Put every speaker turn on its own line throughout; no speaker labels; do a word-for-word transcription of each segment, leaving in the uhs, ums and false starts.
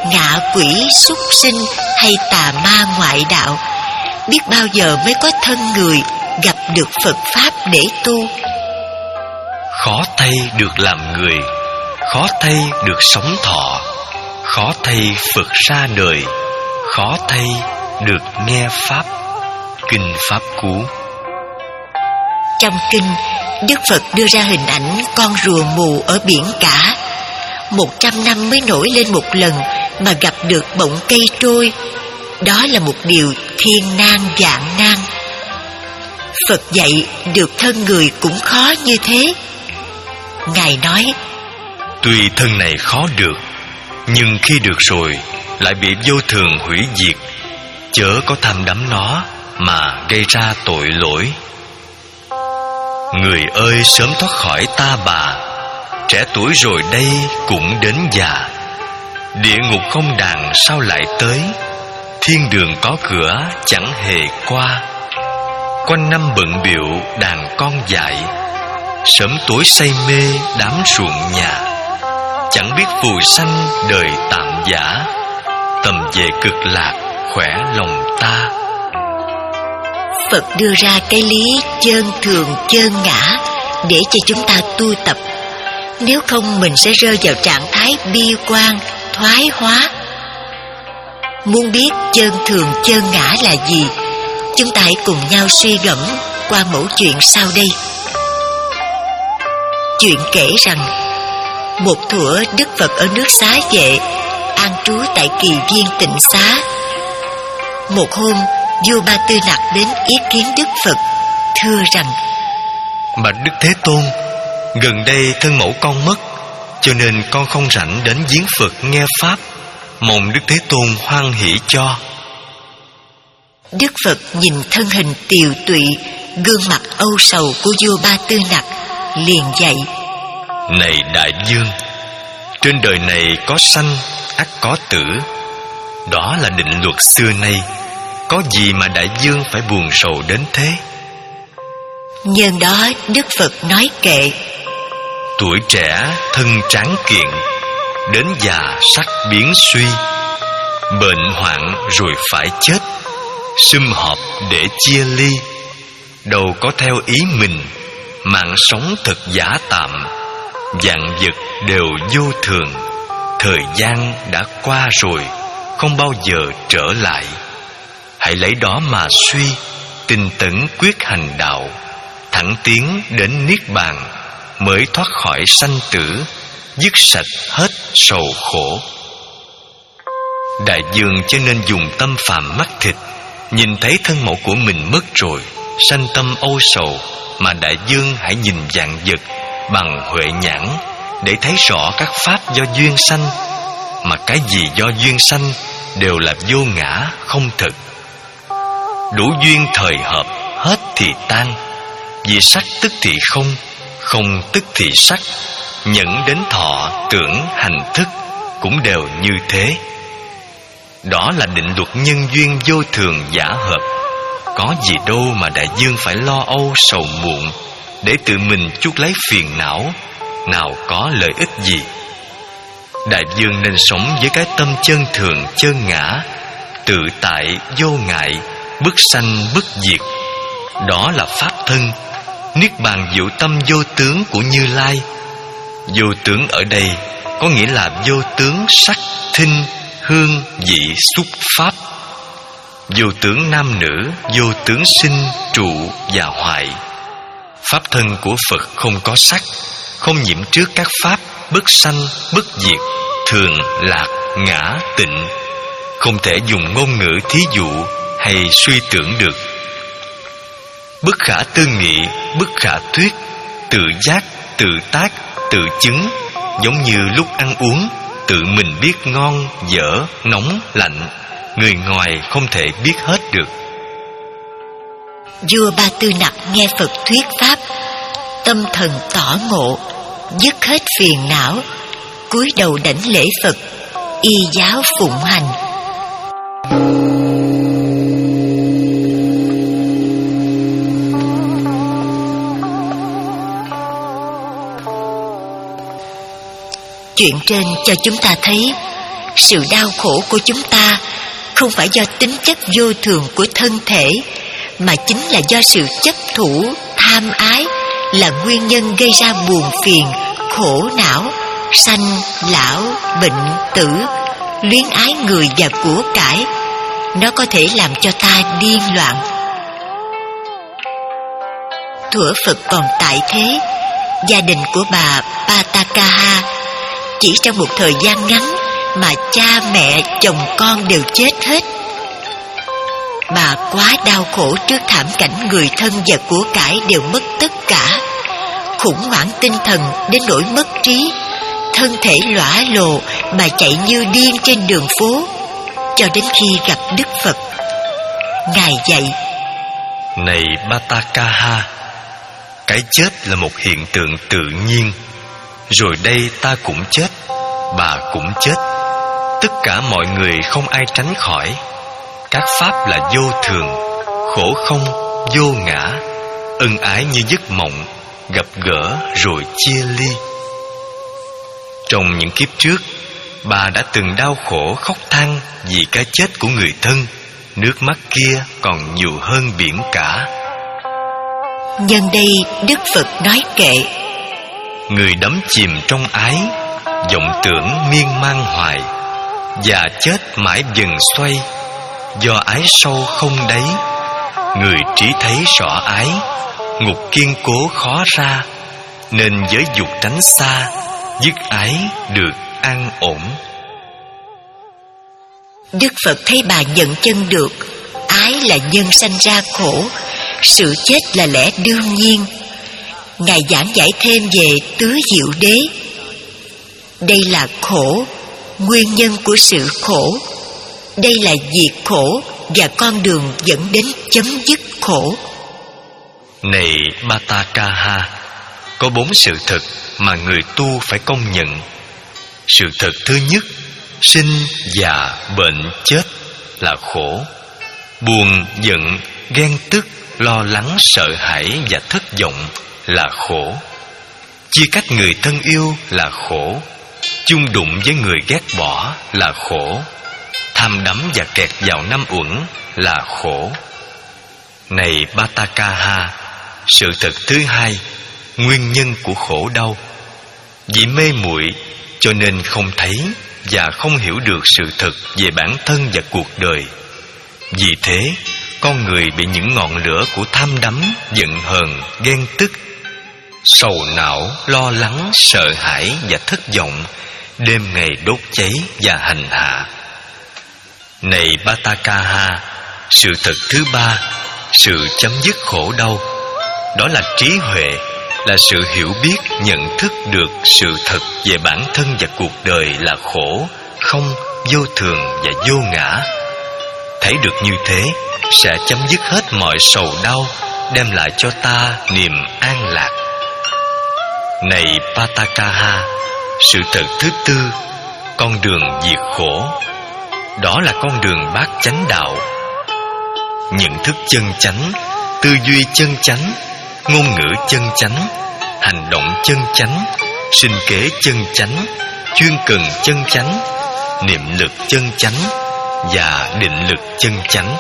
ngạ quỷ, súc sinh hay tà ma ngoại đạo, biết bao giờ mới có thân người gặp được Phật Pháp để tu.
Khó thay được làm người, khó thay được sống thọ, khó thay Phật ra đời, khó thay được nghe Pháp. Kinh Pháp Cú.
Trong kinh, Đức Phật đưa ra hình ảnh con rùa mù ở biển cả. Một trăm năm mới nổi lên một lần mà gặp được bọng cây trôi. Đó là một điều thiên nan vạn nan. Phật dạy được thân người cũng khó như thế. Ngài nói:
tuy thân này khó được, nhưng khi được rồi lại bị vô thường hủy diệt. Chớ có tham đắm nó mà gây ra tội lỗi. Người ơi, sớm thoát khỏi ta bà, trẻ tuổi rồi đây cũng đến già. Địa ngục không đàn sao lại tới, thiên đường có cửa chẳng hề qua. Quanh năm bận bịu đàn con dại, sớm tối say mê đám ruộng nhà. Chẳng biết phù sanh đời tạm giả, tầm về cực lạc khỏe lòng ta.
Phật đưa ra cái lý chơn thường chơn ngã để cho chúng ta tu tập. Nếu không mình sẽ rơi vào trạng thái bi quan, thoái hóa. Muốn biết chơn thường chơn ngã là gì, chúng ta hãy cùng nhau suy gẫm qua mẫu chuyện sau đây. Chuyện kể rằng, một thuở Đức Phật ở nước Xá Vệ an trú tại Kỳ Viên Tịnh Xá. Một hôm, vua Ba Tư Nặc đến ý kiến Đức Phật, thưa rằng:
bạch Đức Thế Tôn, gần đây thân mẫu con mất, cho nên con không rảnh đến viếng Phật nghe Pháp, mong Đức Thế Tôn hoan hỷ cho.
Đức Phật nhìn thân hình tiều tụy, gương mặt âu sầu của vua Ba Tư Nặc, liền dạy:
này đại vương, trên đời này có sanh ắt có tử, đó là định luật xưa nay. Có gì mà đại vương phải buồn sầu đến thế?
Nhân đó Đức Phật nói kệ:
tuổi trẻ thân tráng kiện, đến già sắc biến suy. Bệnh hoạn rồi phải chết, sum họp để chia ly. Đâu có theo ý mình, mạng sống thật giả tạm. Vạn vật đều vô thường, thời gian đã qua rồi, không bao giờ trở lại. Hãy lấy đó mà suy, tinh tấn quyết hành đạo, thẳng tiến đến niết bàn, mới thoát khỏi sanh tử, dứt sạch hết sầu khổ. Đại vương cho nên dùng tâm phàm mắt thịt, nhìn thấy thân mẫu của mình mất rồi, sanh tâm âu sầu. Mà đại vương hãy nhìn vạn vật bằng huệ nhãn, để thấy rõ các pháp do duyên sanh. Mà cái gì do duyên sanh đều là vô ngã không thực. Đủ duyên thời hợp, hết thì tan. Vì sắc tức thì không, không tức thì sắc. Nhẫn đến thọ, tưởng, hành thức cũng đều như thế. Đó là định luật nhân duyên vô thường giả hợp. Có gì đâu mà đại vương phải lo âu sầu muộn, để tự mình chuốc lấy phiền não, nào có lợi ích gì. Đại vương nên sống với cái tâm chân thường chân ngã, tự tại vô ngại, bất sanh bất diệt. Đó là pháp thân, niết bàn diệu tâm vô tướng của Như Lai. Vô tướng ở đây có nghĩa là vô tướng sắc, thinh, hương, vị, xúc, pháp. Vô tướng nam nữ, vô tướng sinh, trụ và hoại. Pháp thân của Phật không có sắc, không nhiễm trước các pháp, bất sanh, bất diệt, thường, lạc, ngã, tịnh. Không thể dùng ngôn ngữ thí dụ hay suy tưởng được. Bất khả tư nghị, bất khả thuyết, tự giác, tự tác, tự chứng. Giống như lúc ăn uống, tự mình biết ngon, dở, nóng, lạnh, người ngoài không thể biết hết được.
Vua Ba Tư Nặc nghe Phật thuyết pháp, tâm thần tỏ ngộ, dứt hết phiền não, cúi đầu đảnh lễ Phật, y giáo phụng hành. Chuyện trên cho chúng ta thấy, sự đau khổ của chúng ta không phải do tính chất vô thường của thân thể, mà chính là do sự chấp thủ, tham ái là nguyên nhân gây ra buồn phiền, khổ não, sanh, lão, bệnh, tử, luyến ái người và của cải. Nó có thể làm cho ta điên loạn. Thuở Phật còn tại thế, gia đình của bà Patakaha chỉ trong một thời gian ngắn mà cha mẹ, chồng con đều chết hết. Bà quá đau khổ trước thảm cảnh người thân và của cải đều mất tất cả, khủng hoảng tinh thần đến nỗi mất trí, thân thể lõa lồ mà chạy như điên trên đường phố, cho đến khi gặp Đức Phật. Ngài dạy:
Này Patakaha, cái chết là một hiện tượng tự nhiên. Rồi đây ta cũng chết, bà cũng chết. Tất cả mọi người không ai tránh khỏi. Các pháp là vô thường, khổ không, vô ngã, ân ái như giấc mộng, gặp gỡ rồi chia ly. Trong những kiếp trước, bà đã từng đau khổ khóc than vì cái chết của người thân. Nước mắt kia còn nhiều hơn biển cả.
Nhân đây Đức Phật nói kệ:
Người đắm chìm trong ái, vọng tưởng miên man hoài, và chết mãi dần xoay, do ái sâu không đáy. Người trí thấy rõ ái, ngục kiên cố khó ra, nên giới dục tránh xa, dứt ái được an ổn.
Đức Phật thấy bà nhận chân được ái là nhân sanh ra khổ, sự chết là lẽ đương nhiên. Ngài giảng giải thêm về tứ diệu đế. Đây là khổ, nguyên nhân của sự khổ. Đây là diệt khổ và con đường dẫn đến chấm dứt khổ.
Này Patakaha, có bốn sự thật mà người tu phải công nhận. Sự thật thứ nhất, sinh, già, bệnh, chết là khổ. Buồn, giận, ghen tức, lo lắng, sợ hãi và thất vọng là khổ. Chia cách người thân yêu là khổ. Chung đụng với người ghét bỏ là khổ. Tham đắm và kẹt vào năm uẩn là khổ. Này Patakaha, sự thật thứ hai, nguyên nhân của khổ đau. Vì mê muội cho nên không thấy và không hiểu được sự thật về bản thân và cuộc đời. Vì thế, con người bị những ngọn lửa của tham đắm, giận hờn, ghen tức, sầu não, lo lắng, sợ hãi và thất vọng đêm ngày đốt cháy và hành hạ. Này Patakaha, sự thật thứ ba, sự chấm dứt khổ đau, đó là trí huệ, là sự hiểu biết, nhận thức được sự thật về bản thân và cuộc đời là khổ, không, vô thường và vô ngã. Thấy được như thế sẽ chấm dứt hết mọi sầu đau, đem lại cho ta niềm an lạc. Này Patakaha, sự thật thứ tư, con đường diệt khổ, đó là con đường bát chánh đạo. Nhận thức chân chánh, tư duy chân chánh, ngôn ngữ chân chánh, hành động chân chánh, sinh kế chân chánh, chuyên cần chân chánh, niệm lực chân chánh và định lực chân chánh.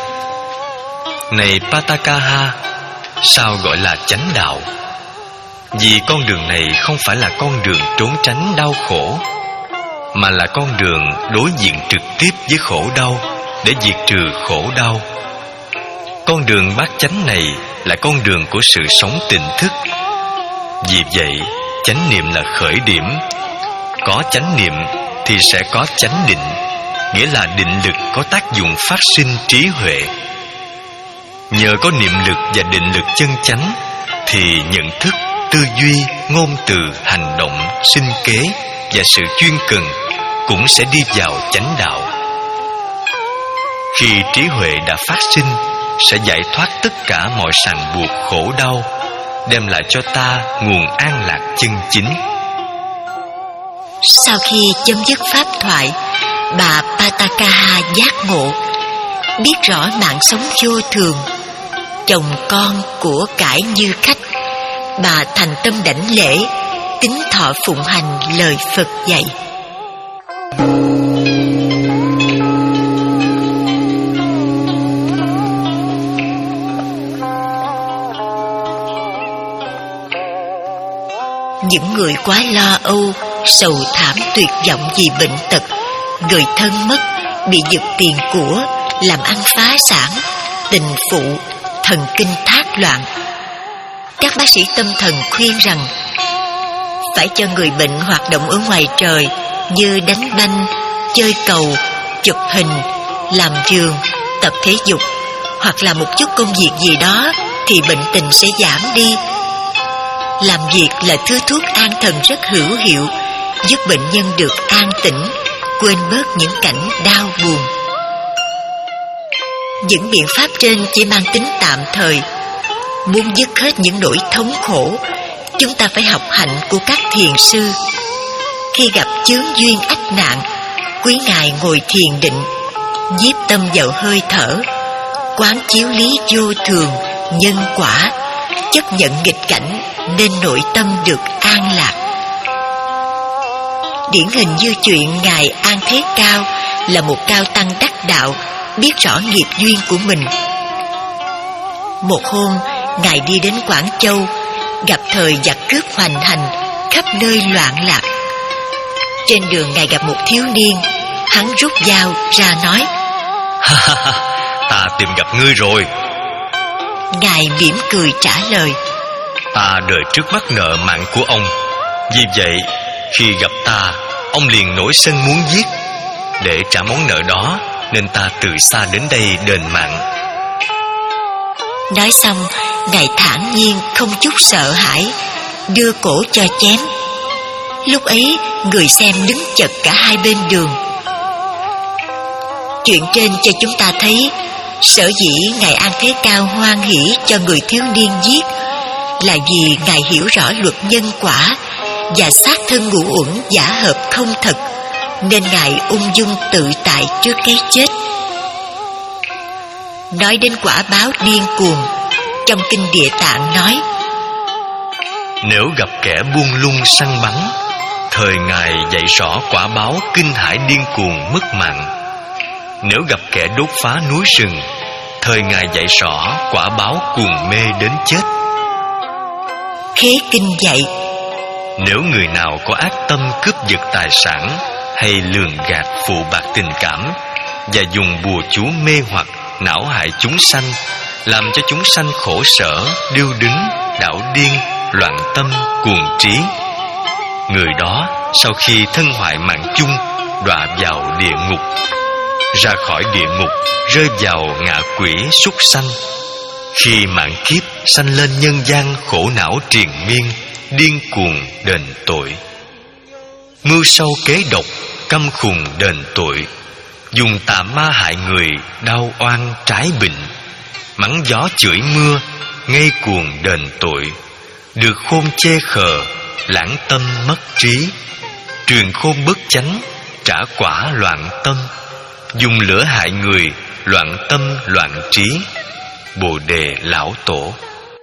Này Patakaha, sao gọi là chánh đạo? Vì con đường này không phải là con đường trốn tránh đau khổ, mà là con đường đối diện trực tiếp với khổ đau để diệt trừ khổ đau. Con đường bát chánh này là con đường của sự sống tỉnh thức. Vì vậy, chánh niệm là khởi điểm. Có chánh niệm thì sẽ có chánh định, nghĩa là định lực có tác dụng phát sinh trí huệ. Nhờ có niệm lực và định lực chân chánh thì nhận thức, tư duy, ngôn từ, hành động, sinh kế và sự chuyên cần cũng sẽ đi vào chánh đạo. Khi trí huệ đã phát sinh, sẽ giải thoát tất cả mọi ràng buộc khổ đau, đem lại cho ta nguồn an lạc chân chính.
Sau khi chấm dứt pháp thoại, bà Patakaha giác ngộ, biết rõ mạng sống vô thường, chồng con của cải như khách. Bà thành tâm đảnh lễ, tín thọ phụng hành lời Phật dạy. Những người quá lo âu, sầu thảm tuyệt vọng vì bệnh tật, người thân mất, bị giật tiền của, làm ăn phá sản, tình phụ, thần kinh thác loạn. Các bác sĩ tâm thần khuyên rằng phải cho người bệnh hoạt động ở ngoài trời như đánh banh, chơi cầu, chụp hình, làm vườn, tập thể dục hoặc là một chút công việc gì đó thì bệnh tình sẽ giảm đi. Làm việc là thứ thuốc an thần rất hữu hiệu, giúp bệnh nhân được an tĩnh, quên bớt những cảnh đau buồn. Những biện pháp trên chỉ mang tính tạm thời. Muốn dứt hết những nỗi thống khổ, chúng ta phải học hạnh của các thiền sư. Khi gặp chướng duyên ách nạn, quý ngài ngồi thiền định, nhiếp tâm vào hơi thở, quán chiếu lý vô thường, nhân quả, chấp nhận nghịch cảnh nên nội tâm được an lạc. Điển hình như chuyện ngài An Thế Cao là một cao tăng đắc đạo, biết rõ nghiệp duyên của mình. Một hôm, ngài đi đến Quảng Châu, gặp thời giặc cướp hoành hành, khắp nơi loạn lạc. Trên đường ngài gặp một thiếu niên, hắn rút dao ra nói:
Ta tìm gặp ngươi rồi.
Ngài mỉm cười trả lời:
Ta đời trước mắc nợ mạng của ông, vì vậy khi gặp ta, ông liền nổi sân muốn giết. Để trả món nợ đó nên ta từ xa đến đây đền mạng.
Nói xong, ngài thản nhiên không chút sợ hãi, đưa cổ cho chém. Lúc ấy người xem đứng chật cả hai bên đường. Chuyện trên cho chúng ta thấy, sở dĩ ngài An Thế Cao hoan hỷ cho người thiếu niên giết là vì ngài hiểu rõ luật nhân quả và xác thân ngũ uẩn giả hợp không thật, nên ngài ung dung tự tại trước cái chết. Nói đến quả báo điên cuồng, trong kinh Địa Tạng nói:
Nếu gặp kẻ buông lung săn bắn, thời ngài dạy rõ quả báo kinh hãi điên cuồng mất mạng. Nếu gặp kẻ đốt phá núi rừng, thời ngài dạy rõ quả báo cuồng mê đến chết.
Khế kinh dạy:
Nếu người nào có ác tâm cướp giật tài sản hay lường gạt phụ bạc tình cảm và dùng bùa chú mê hoặc não hại chúng sanh, làm cho chúng sanh khổ sở, điêu đứng, đảo điên, loạn tâm, cuồng trí, người đó sau khi thân hoại mạng chung đọa vào địa ngục. Ra khỏi địa ngục, rơi vào ngạ quỷ súc sanh. Khi mạng kiếp sanh lên nhân gian khổ não triền miên, điên cuồng đền tội. Mưu sâu kế độc, căm khùng đền tội. Dùng tà ma hại người, đau oan trái bệnh. Mắng gió chửi mưa, ngây cuồng đền tội. Được khôn chê khờ, lãng tâm mất trí. Truyền khôn bất chánh, trả quả loạn tâm. Dùng lửa hại người, loạn tâm loạn trí. Bồ Đề Lão Tổ.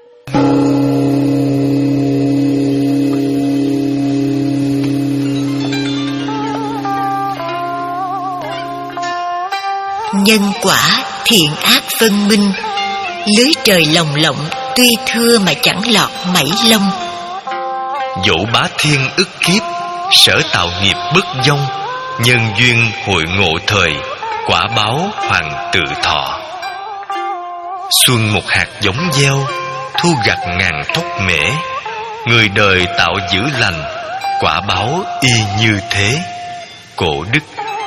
Nhân quả thiện ác phân minh, lưới trời lồng lộng, tuy thưa mà chẳng lọt mảy lông.
Dẫu bá thiên ức kiếp, sở tạo nghiệp bất vong. Nhân duyên hội ngộ thời, quả báo hoàng tự thọ. Xuân một hạt giống gieo, thu gặt ngàn thóc mễ. Người đời tạo dữ lành, quả báo y như thế. Cổ Đức.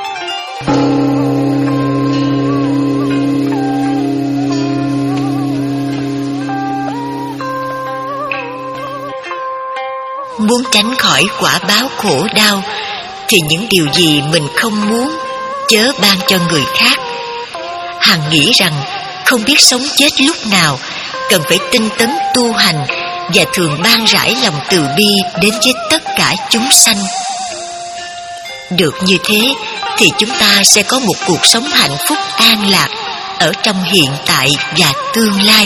Muốn tránh khỏi quả báo khổ đau thì những điều gì mình không muốn chớ ban cho người khác. Hằng nghĩ rằng không biết sống chết lúc nào, cần phải tinh tấn tu hành và thường ban rải lòng từ bi đến với tất cả chúng sanh. Được như thế thì chúng ta sẽ có một cuộc sống hạnh phúc an lạc ở trong hiện tại và tương lai.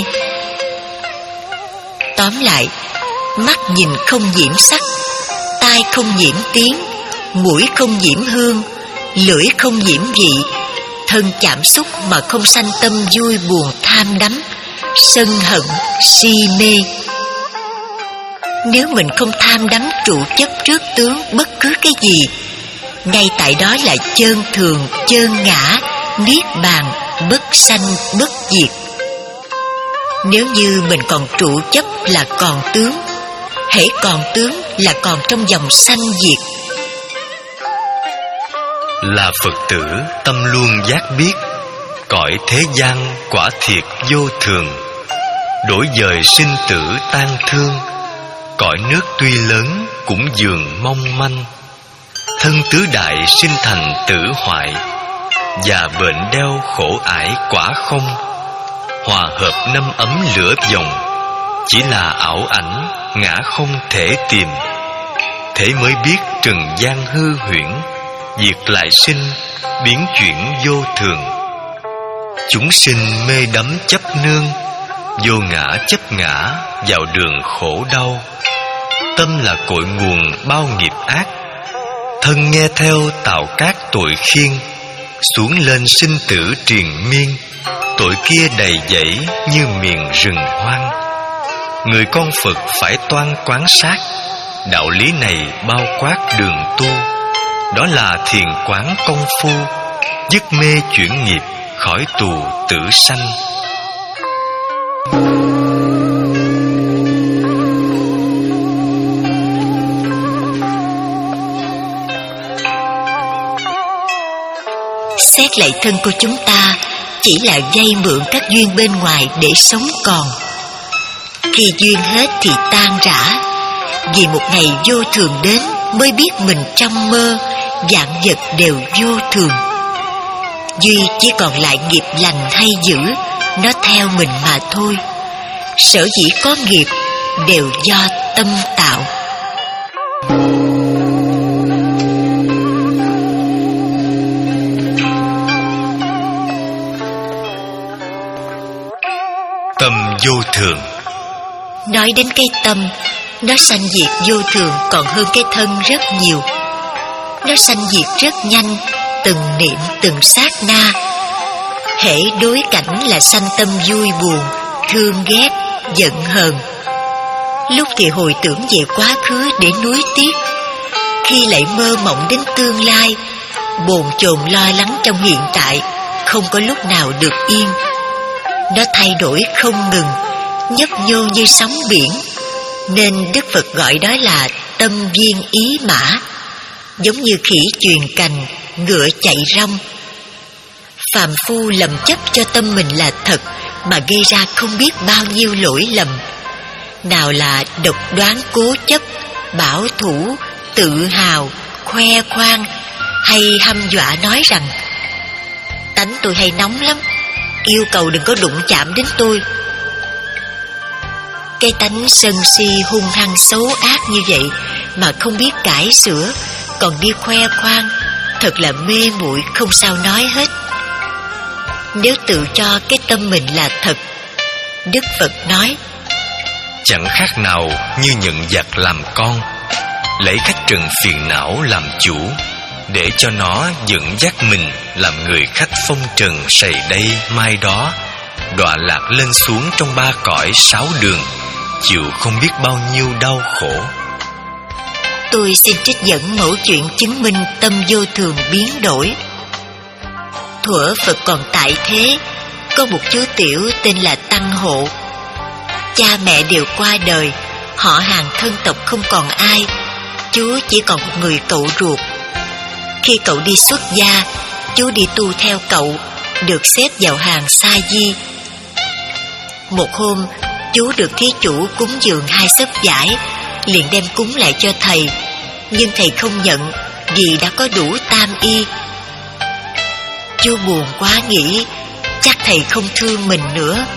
Tóm lại, mắt nhìn không nhiễm sắc, tai không nhiễm tiếng, mũi không nhiễm hương, lưỡi không nhiễm vị, thân chạm xúc mà không sanh tâm vui buồn tham đắm, sân hận, si mê. Nếu mình không tham đắm trụ chấp trước tướng bất cứ cái gì, ngay tại đó là chơn thường, chơn ngã, niết bàn, bất sanh, bất diệt. Nếu như mình còn trụ chấp là còn tướng, hễ còn tướng là còn trong dòng sanh diệt.
Là Phật tử tâm luôn giác biết, cõi thế gian quả thiệt vô thường. Đổi dời sinh tử tan thương, cõi nước tuy lớn cũng dường mong manh. Thân tứ đại sinh thành tử hoại, già bệnh đeo khổ ải quả không. Hòa hợp năm ấm lửa dòng, chỉ là ảo ảnh ngã không thể tìm. Thế mới biết trần gian hư huyễn, diệt lại sinh, biến chuyển vô thường. Chúng sinh mê đắm chấp nương, vô ngã chấp ngã vào đường khổ đau. Tâm là cội nguồn bao nghiệp ác, thân nghe theo tạo các tội khiên. Xuống lên sinh tử triền miên, tội kia đầy dẫy như miền rừng hoang. Người con Phật phải toan quán sát, đạo lý này bao quát đường tu. Đó là thiền quán công phu, dứt mê chuyển nghiệp, khỏi tù tử sanh.
Xét lại thân của chúng ta chỉ là vay mượn các duyên bên ngoài để sống còn. Khi duyên hết thì tan rã, vì một ngày vô thường đến mới biết mình trong mơ, vạn vật đều vô thường. Duy chỉ còn lại nghiệp lành hay dữ, nó theo mình mà thôi. Sở dĩ có nghiệp đều do tâm tạo.
Tâm vô thường.
Nói đến cái tâm, nó sanh diệt vô thường còn hơn cái thân rất nhiều. Nó sanh diệt rất nhanh, từng niệm từng sát na. Hễ đối cảnh là sanh tâm vui buồn, thương ghét, giận hờn. Lúc thì hồi tưởng về quá khứ để nuối tiếc, khi lại mơ mộng đến tương lai, bồn chồn lo lắng trong hiện tại, không có lúc nào được yên. Nó thay đổi không ngừng, nhấp nhô như sóng biển, nên Đức Phật gọi đó là tâm viên ý mã. Giống như khỉ chuyền cành, ngựa chạy rong. Phàm phu lầm chấp cho tâm mình là thật mà gây ra không biết bao nhiêu lỗi lầm. Nào là độc đoán cố chấp, bảo thủ, tự hào, khoe khoang, hay hăm dọa nói rằng tánh tôi hay nóng lắm, yêu cầu đừng có đụng chạm đến tôi. Cái tánh sân si hung hăng xấu ác như vậy mà không biết cải sửa, còn đi khoe khoang, thật là mê muội không sao nói hết. Nếu tự cho cái tâm mình là thật, Đức Phật nói
chẳng khác nào như nhận giặc làm con, lấy khách trần phiền não làm chủ, để cho nó dẫn dắt mình làm người khách phong trần sầy đây mai đó, đọa lạc lên xuống trong ba cõi sáu đường, chịu không biết bao nhiêu đau khổ.
Tôi xin trích dẫn mẫu chuyện chứng minh tâm vô thường biến đổi. Thuở Phật còn tại thế, có một chú tiểu tên là Tăng Hộ. Cha mẹ đều qua đời, họ hàng thân tộc không còn ai, chú chỉ còn một người cậu ruột. Khi cậu đi xuất gia, chú đi tu theo cậu, được xếp vào hàng sa di. Một hôm, chú được thí chủ cúng dường hai xấp vải, liền đem cúng lại cho thầy, nhưng thầy không nhận vì đã có đủ tam y. Chú buồn quá nghĩ chắc thầy không thương mình nữa.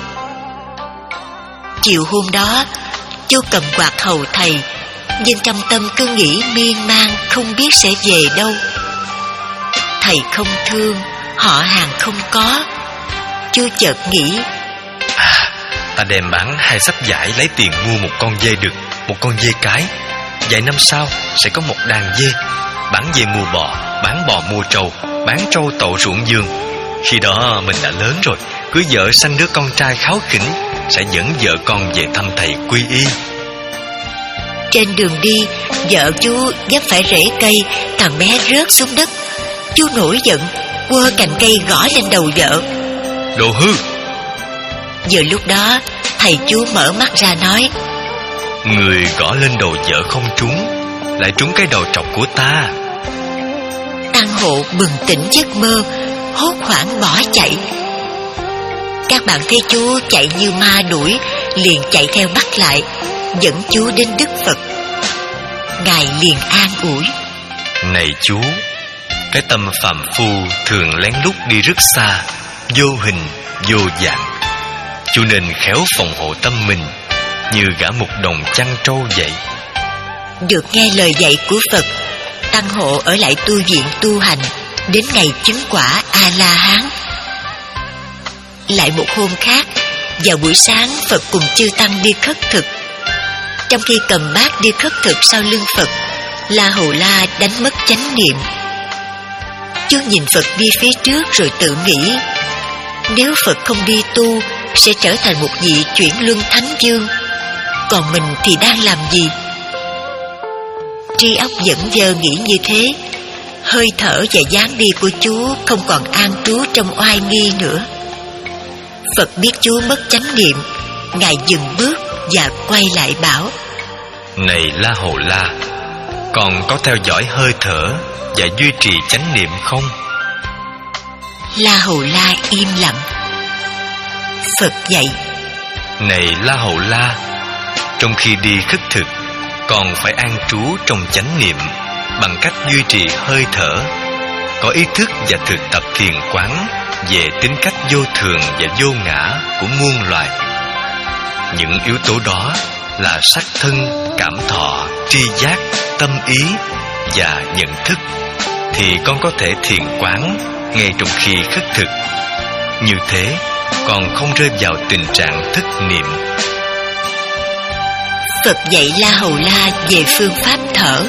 Chiều hôm đó, chú cầm quạt hầu thầy, nhưng trong tâm cứ nghĩ miên man không biết sẽ về đâu. Thầy không thương, họ hàng không có. Chú chợt nghĩ,
à, ta đem bán hai xấp vải lấy tiền mua một con dê đực, một con dê cái. Vài năm sau sẽ có một đàn dê. Bán dê mua bò, bán bò mua trâu, bán trâu tậu ruộng vườn. Khi đó mình đã lớn rồi, cưới vợ sanh đứa con trai kháu khỉnh, sẽ dẫn vợ con về thăm thầy quy y.
Trên đường đi, vợ chú vấp phải rễ cây, thằng bé rớt xuống đất. Chú nổi giận, quơ cành cây gõ lên đầu vợ.
Đồ hư!
Vừa lúc đó, thầy chú mở mắt ra nói:
Người gõ lên đầu vợ không trúng, lại trúng cái đầu trọc của ta.
Tăng Hộ bừng tỉnh giấc mơ, hốt hoảng bỏ chạy. Các bạn thấy chú chạy như ma đuổi, liền chạy theo bắt lại, dẫn chú đến Đức Phật. Ngài liền an ủi:
Này chú, cái tâm phàm phu thường lén lút đi rất xa, vô hình, vô dạng. Chú nên khéo phòng hộ tâm mình, như gã mục đồng chăn trâu vậy.
Được nghe lời dạy của Phật, Tăng Hộ ở lại tu viện tu hành đến ngày chứng quả A-la-hán. Lại một hôm khác, vào buổi sáng, Phật cùng chư Tăng đi khất thực. Trong khi cầm bát đi khất thực sau lưng Phật, La Hầu La đánh mất chánh niệm. Chú nhìn Phật đi phía trước rồi tự nghĩ: nếu Phật không đi tu, sẽ trở thành một vị chuyển luân thánh vương, còn mình thì đang làm gì? Trí óc vẫn vơ nghĩ như thế. Hơi thở và dáng đi của chú không còn an trú trong oai nghi nữa. Phật biết chú mất chánh niệm, Ngài dừng bước và quay lại bảo:
Này La Hầu La, còn có theo dõi hơi thở và duy trì chánh niệm không?
La Hầu La im lặng. Phật dạy:
Này La Hầu La, trong khi đi khất thực, còn phải an trú trong chánh niệm bằng cách duy trì hơi thở, có ý thức và thực tập thiền quán về tính cách vô thường và vô ngã của muôn loài. Những yếu tố đó là sắc thân, cảm thọ, tri giác, tâm ý và nhận thức, thì con có thể thiền quán ngay trong khi khất thực. Như thế, còn không rơi vào tình trạng thất niệm.
Phật dạy La Hầu La về phương pháp thở.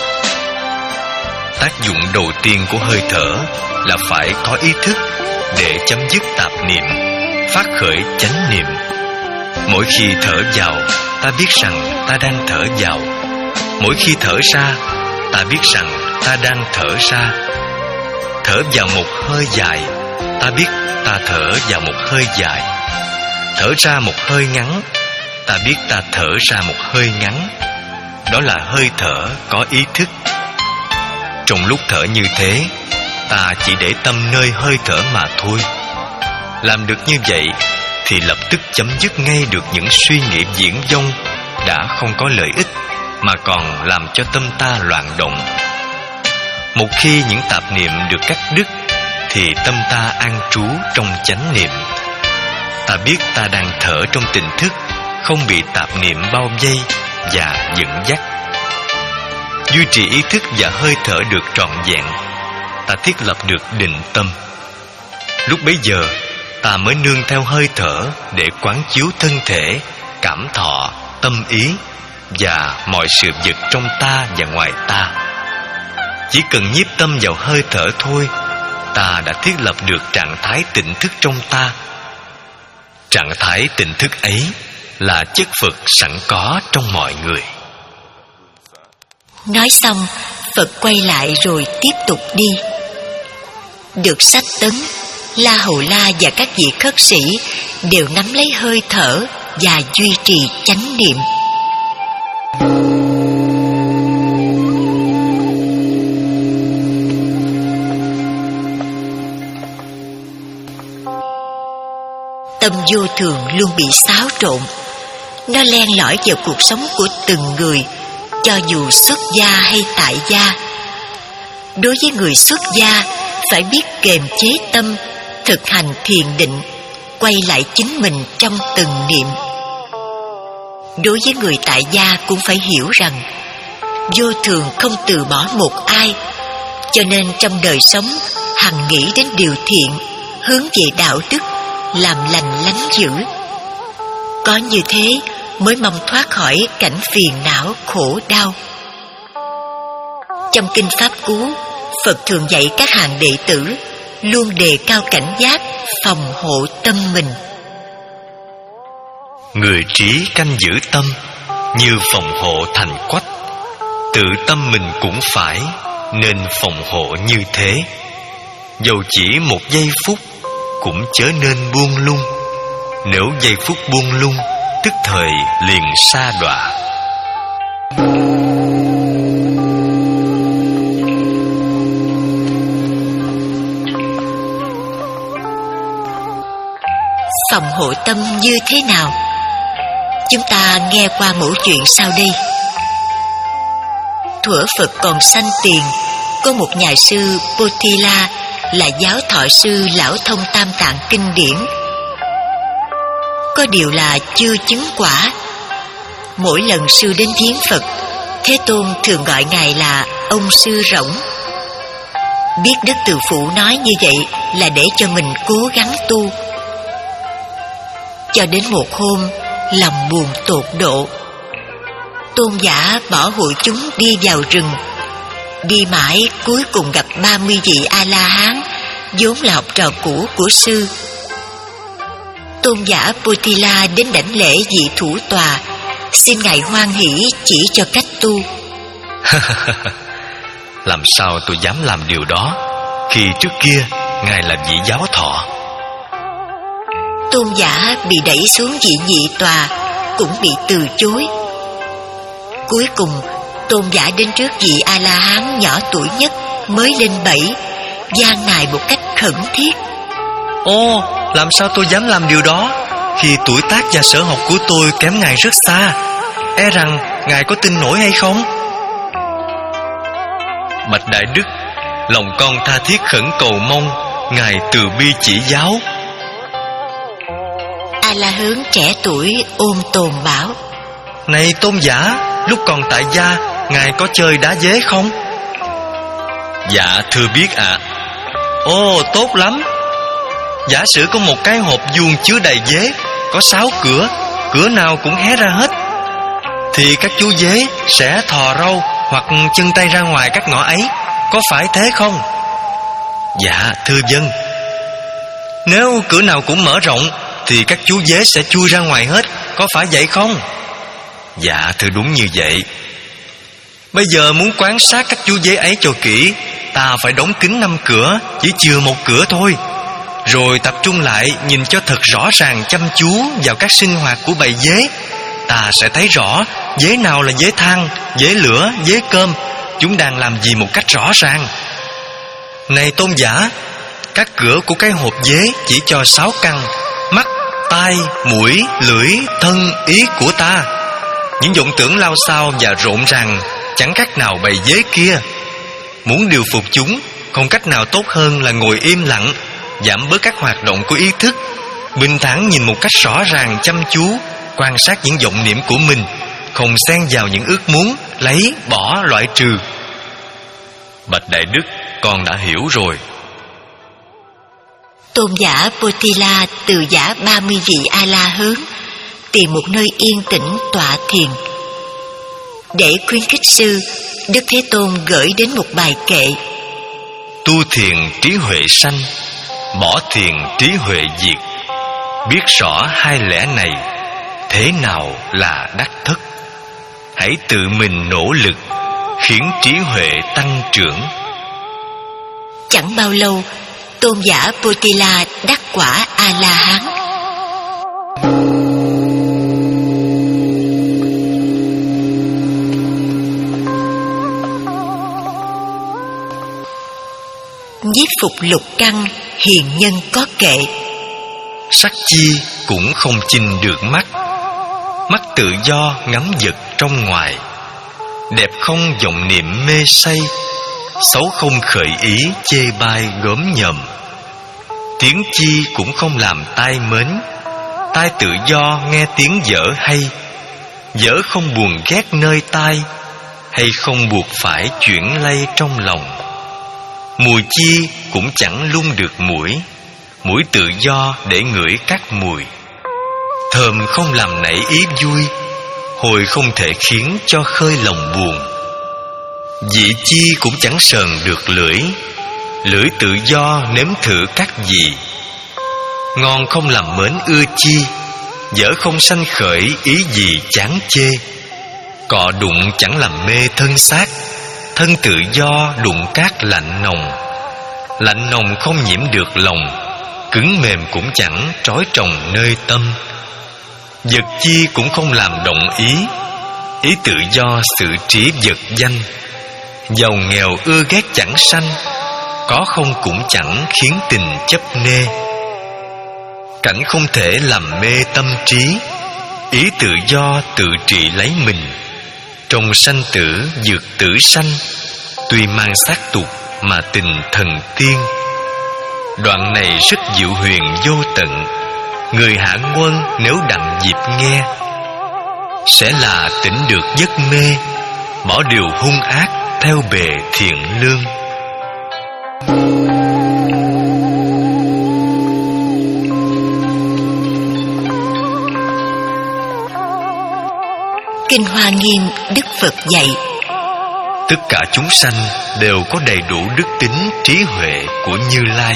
Tác dụng đầu tiên của hơi thở là phải có ý thức để chấm dứt tạp niệm, phát khởi chánh niệm. Mỗi khi thở vào, ta biết rằng ta đang thở vào. Mỗi khi thở ra, ta biết rằng ta đang thở ra. Thở vào một hơi dài, ta biết ta thở vào một hơi dài. Thở ra một hơi ngắn, ta biết ta thở ra một hơi ngắn. Đó là hơi thở có ý thức. Trong lúc thở như thế, ta chỉ để tâm nơi hơi thở mà thôi. Làm được như vậy thì lập tức chấm dứt ngay được những suy nghĩ viển vông đã không có lợi ích, mà còn làm cho tâm ta loạn động. Một khi những tạp niệm được cắt đứt, thì tâm ta an trú trong chánh niệm. Ta biết ta đang thở trong tỉnh thức, không bị tạp niệm bao vây và dẫn dắt. Duy trì ý thức và hơi thở được trọn vẹn, ta thiết lập được định tâm. Lúc bấy giờ, ta mới nương theo hơi thở để quán chiếu thân thể, cảm thọ, tâm ý và mọi sự vật trong ta và ngoài ta. Chỉ cần nhiếp tâm vào hơi thở thôi, ta đã thiết lập được trạng thái tỉnh thức trong ta. Trạng thái tỉnh thức ấy là chất Phật sẵn có trong mọi người.
Nói xong, Phật quay lại rồi tiếp tục đi. Được sách tấn, La Hầu La và các vị khất sĩ đều nắm lấy hơi thở và duy trì chánh niệm. Tâm vô thường luôn bị xáo trộn. Nó len lỏi vào cuộc sống của từng người, cho dù xuất gia hay tại gia. Đối với người xuất gia, phải biết kiềm chế tâm, thực hành thiền định, quay lại chính mình trong từng niệm. Đối với người tại gia cũng phải hiểu rằng vô thường không từ bỏ một ai, cho nên trong đời sống hằng nghĩ đến điều thiện, hướng về đạo đức, làm lành lánh dữ. Có như thế mới mong thoát khỏi cảnh phiền não khổ đau. Trong Kinh Pháp Cú, Phật thường dạy các hàng đệ tử luôn đề cao cảnh giác, phòng hộ tâm mình.
Người trí canh giữ tâm, như phòng hộ thành quách. Tự tâm mình cũng phải nên phòng hộ như thế. Dầu chỉ một giây phút cũng chớ nên buông lung. Nếu giây phút buông lung, tức thời liền sa đọa.
Phòng hộ tâm như thế nào? Chúng ta nghe qua mẫu chuyện sau đây. Thuở Phật còn sanh tiền, có một nhà sư Potila là giáo thọ sư lão thông Tam Tạng kinh điển. Có điều là chưa chứng quả. Mỗi lần sư đến viếng Phật, Thế Tôn thường gọi ngài là ông sư rỗng. Biết Đức Từ Phụ nói như vậy là để cho mình cố gắng tu. Cho đến một hôm, lòng buồn tột độ, Tôn giả bỏ hội chúng đi vào rừng. Đi mãi cuối cùng gặp ba mươi vị A-la-hán, vốn là học trò cũ của sư. Tôn giả Potila đến đảnh lễ vị thủ tòa, xin ngài hoan hỷ chỉ cho cách tu.
Làm sao tôi dám làm điều đó, khi trước kia ngài là vị giáo thọ.
Tôn giả bị đẩy xuống vị nhị tòa, cũng bị từ chối. Cuối cùng, tôn giả đến trước vị A-la-hán nhỏ tuổi nhất, mới lên bảy, van nài một cách khẩn thiết.
Ô, làm sao tôi dám làm điều đó, khi tuổi tác và sở học của tôi kém ngài rất xa. E rằng ngài có tin nổi hay không? Bạch Đại Đức, lòng con tha thiết khẩn cầu mong ngài từ bi chỉ giáo.
A-la-hán trẻ tuổi ôm tồn bảo:
Này tôn giả, lúc còn tại gia, ngài có chơi đá dế không? Dạ thưa biết ạ. À. Ồ, tốt lắm. Giả sử có một cái hộp vuông chứa đầy dế, có sáu cửa, cửa nào cũng hé ra hết, thì các chú dế sẽ thò râu hoặc chân tay ra ngoài các ngõ ấy, có phải thế không? Dạ thưa vâng. Nếu cửa nào cũng mở rộng, thì các chú dế sẽ chui ra ngoài hết, có phải vậy không? Dạ thưa đúng như vậy. Bây giờ muốn quan sát các chú dế ấy cho kỹ, ta phải đóng kín năm cửa, chỉ chừa một cửa thôi. Rồi tập trung lại nhìn cho thật rõ ràng, chăm chú vào các sinh hoạt của bầy dế. Ta sẽ thấy rõ dế nào là dế than, dế lửa, dế cơm, chúng đang làm gì một cách rõ ràng. Này tôn giả, các cửa của cái hộp dế chỉ cho sáu căn: mắt, tai, mũi, lưỡi, thân, ý của ta. Những vọng tưởng lao xao và rộn ràng chẳng cách nào bầy dế kia. Muốn điều phục chúng, không cách nào tốt hơn là ngồi im lặng, giảm bớt các hoạt động của ý thức, bình thản nhìn một cách rõ ràng, chăm chú quan sát những vọng niệm của mình, không xen vào những ước muốn, lấy, bỏ, loại trừ. Bạch Đại Đức, con đã hiểu rồi.
Tôn giả Potila từ giả ba mươi vị A-la-hán, tìm một nơi yên tĩnh tọa thiền. Để khuyến khích sư, Đức Thế Tôn gửi đến một bài kệ:
Tu thiền trí huệ sanh, bỏ thiền trí huệ diệt. Biết rõ hai lẽ này, thế nào là đắc thất. Hãy tự mình nỗ lực, khiến trí huệ tăng trưởng.
Chẳng bao lâu, tôn giả Potila đắc quả A-la-hán. Nhiếp phục lục căn, hiền nhân có kệ:
Sắc chi cũng không chinh được mắt, mắt tự do ngắm vật trong ngoài. Đẹp không vọng niệm mê say, xấu không khởi ý chê bai gớm nhầm. Tiếng chi cũng không làm tai mến, tai tự do nghe tiếng dở hay. Dở không buồn ghét nơi tai, hay không buộc phải chuyển lay trong lòng. Mùi chi cũng chẳng lung được mũi, mũi tự do để ngửi các mùi. Thơm không làm nảy ý vui, hồi không thể khiến cho khơi lòng buồn. Vị chi cũng chẳng sờn được lưỡi, lưỡi tự do nếm thử các gì. Ngon không làm mến ưa chi, dở không sanh khởi ý gì chán chê. Cọ đụng chẳng làm mê thân xác, thân tự do đụng cát lạnh nồng. Lạnh nồng không nhiễm được lòng, cứng mềm cũng chẳng trói trồng nơi tâm. Vật chi cũng không làm động ý, ý tự do sự trí vật danh. Giàu nghèo ưa ghét chẳng sanh, có không cũng chẳng khiến tình chấp nê. Cảnh không thể làm mê tâm trí, ý tự do tự trị lấy mình. Trong sanh tử dược tử sanh, tuy mang xác tục mà tình thần tiên. Đoạn này rất diệu huyền vô tận, người hạ quân nếu đặng dịp nghe, sẽ là tỉnh được giấc mê, bỏ điều hung ác theo bề thiện lương.
Kinh Hoa Nghiêm Đức Phật dạy:
tất cả chúng sanh đều có đầy đủ đức tính trí huệ của Như Lai.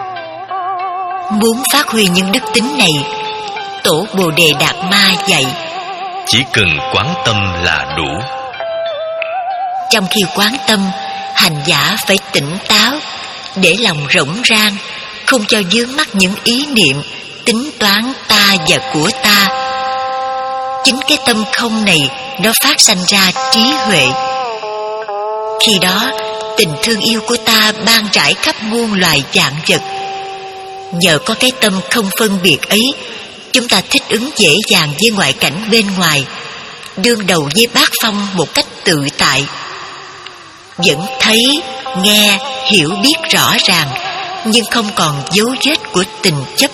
Muốn phát huy những đức tính này, Tổ Bồ Đề Đạt Ma dạy:
chỉ cần quán tâm là đủ.
Trong khi quán tâm, hành giả phải tỉnh táo, để lòng rỗng rang, không cho vướng mắc những ý niệm tính toán ta và của ta. Chính cái tâm không này nó phát sanh ra trí huệ. Khi đó, tình thương yêu của ta ban trải khắp muôn loài vạn vật. Nhờ có cái tâm không phân biệt ấy, chúng ta thích ứng dễ dàng với ngoại cảnh bên ngoài, đương đầu với bát phong một cách tự tại. Vẫn thấy, nghe, hiểu biết rõ ràng, nhưng không còn dấu vết của tình chấp.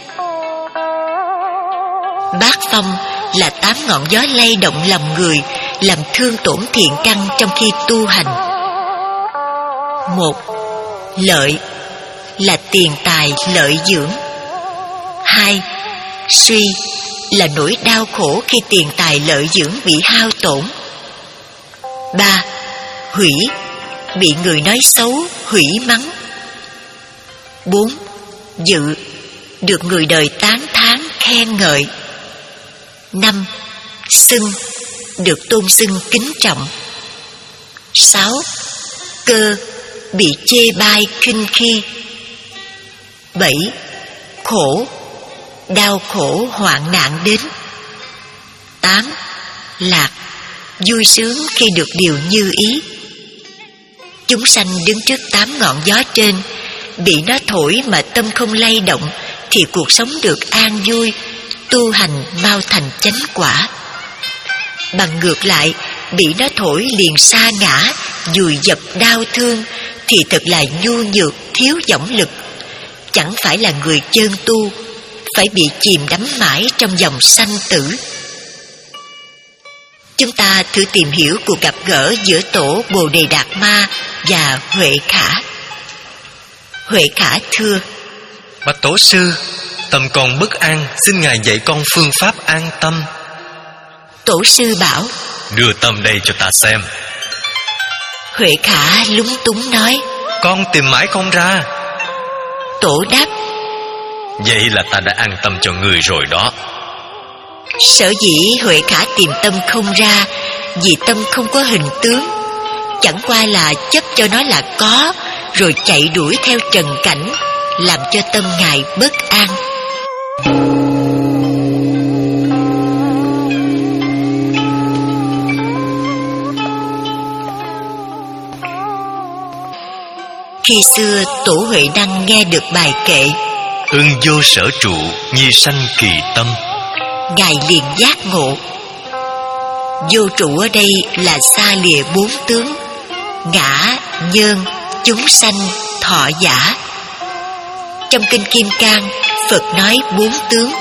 Bát phong là tám ngọn gió lay động lòng người, làm thương tổn thiện căn trong khi tu hành. Một, lợi là tiền tài lợi dưỡng. Hai, suy là nỗi đau khổ khi tiền tài lợi dưỡng bị hao tổn. Ba, hủy bị người nói xấu, hủy mắng. Bốn, dự được người đời tán thán khen ngợi. Năm, xưng được tôn xưng kính trọng. Sáu, cơ bị chê bai khinh khi. Bảy, khổ đau khổ hoạn nạn đến. Tám, lạc vui sướng khi được điều như ý. Chúng sanh đứng trước tám ngọn gió trên, bị nó thổi mà tâm không lay động, thì cuộc sống được an vui, tu hành mau thành chánh quả. Bằng ngược lại, bị nó thổi liền sa ngã, dùi dập đau thương, thì thật là nhu nhược, thiếu dõng lực, chẳng phải là người chân tu, phải bị chìm đắm mãi trong dòng sanh tử. Chúng ta thử tìm hiểu cuộc gặp gỡ giữa Tổ Bồ Đề Đạt Ma và Huệ Khả. Huệ Khả thưa:
bạch Tổ sư, tâm con bất an, xin ngài dạy con phương pháp an tâm.
Tổ sư bảo:
đưa tâm đây cho ta xem.
Huệ Khả lúng túng nói:
con tìm mãi không ra.
Tổ đáp:
vậy là ta đã an tâm cho người rồi đó.
Sở dĩ Huệ Khả tìm tâm không ra, vì tâm không có hình tướng, chẳng qua là chấp cho nó là có, rồi chạy đuổi theo trần cảnh, làm cho tâm ngài bất an. Khi xưa Tổ Huệ Năng nghe được bài kệ
ưng vô sở trụ, nhi sanh kỳ tâm,
ngài liền giác ngộ. Vô trụ ở đây là xa lìa bốn tướng: ngã, nhân, chúng sanh, thọ giả. Trong kinh Kim Cang, Phật nói bốn tướng: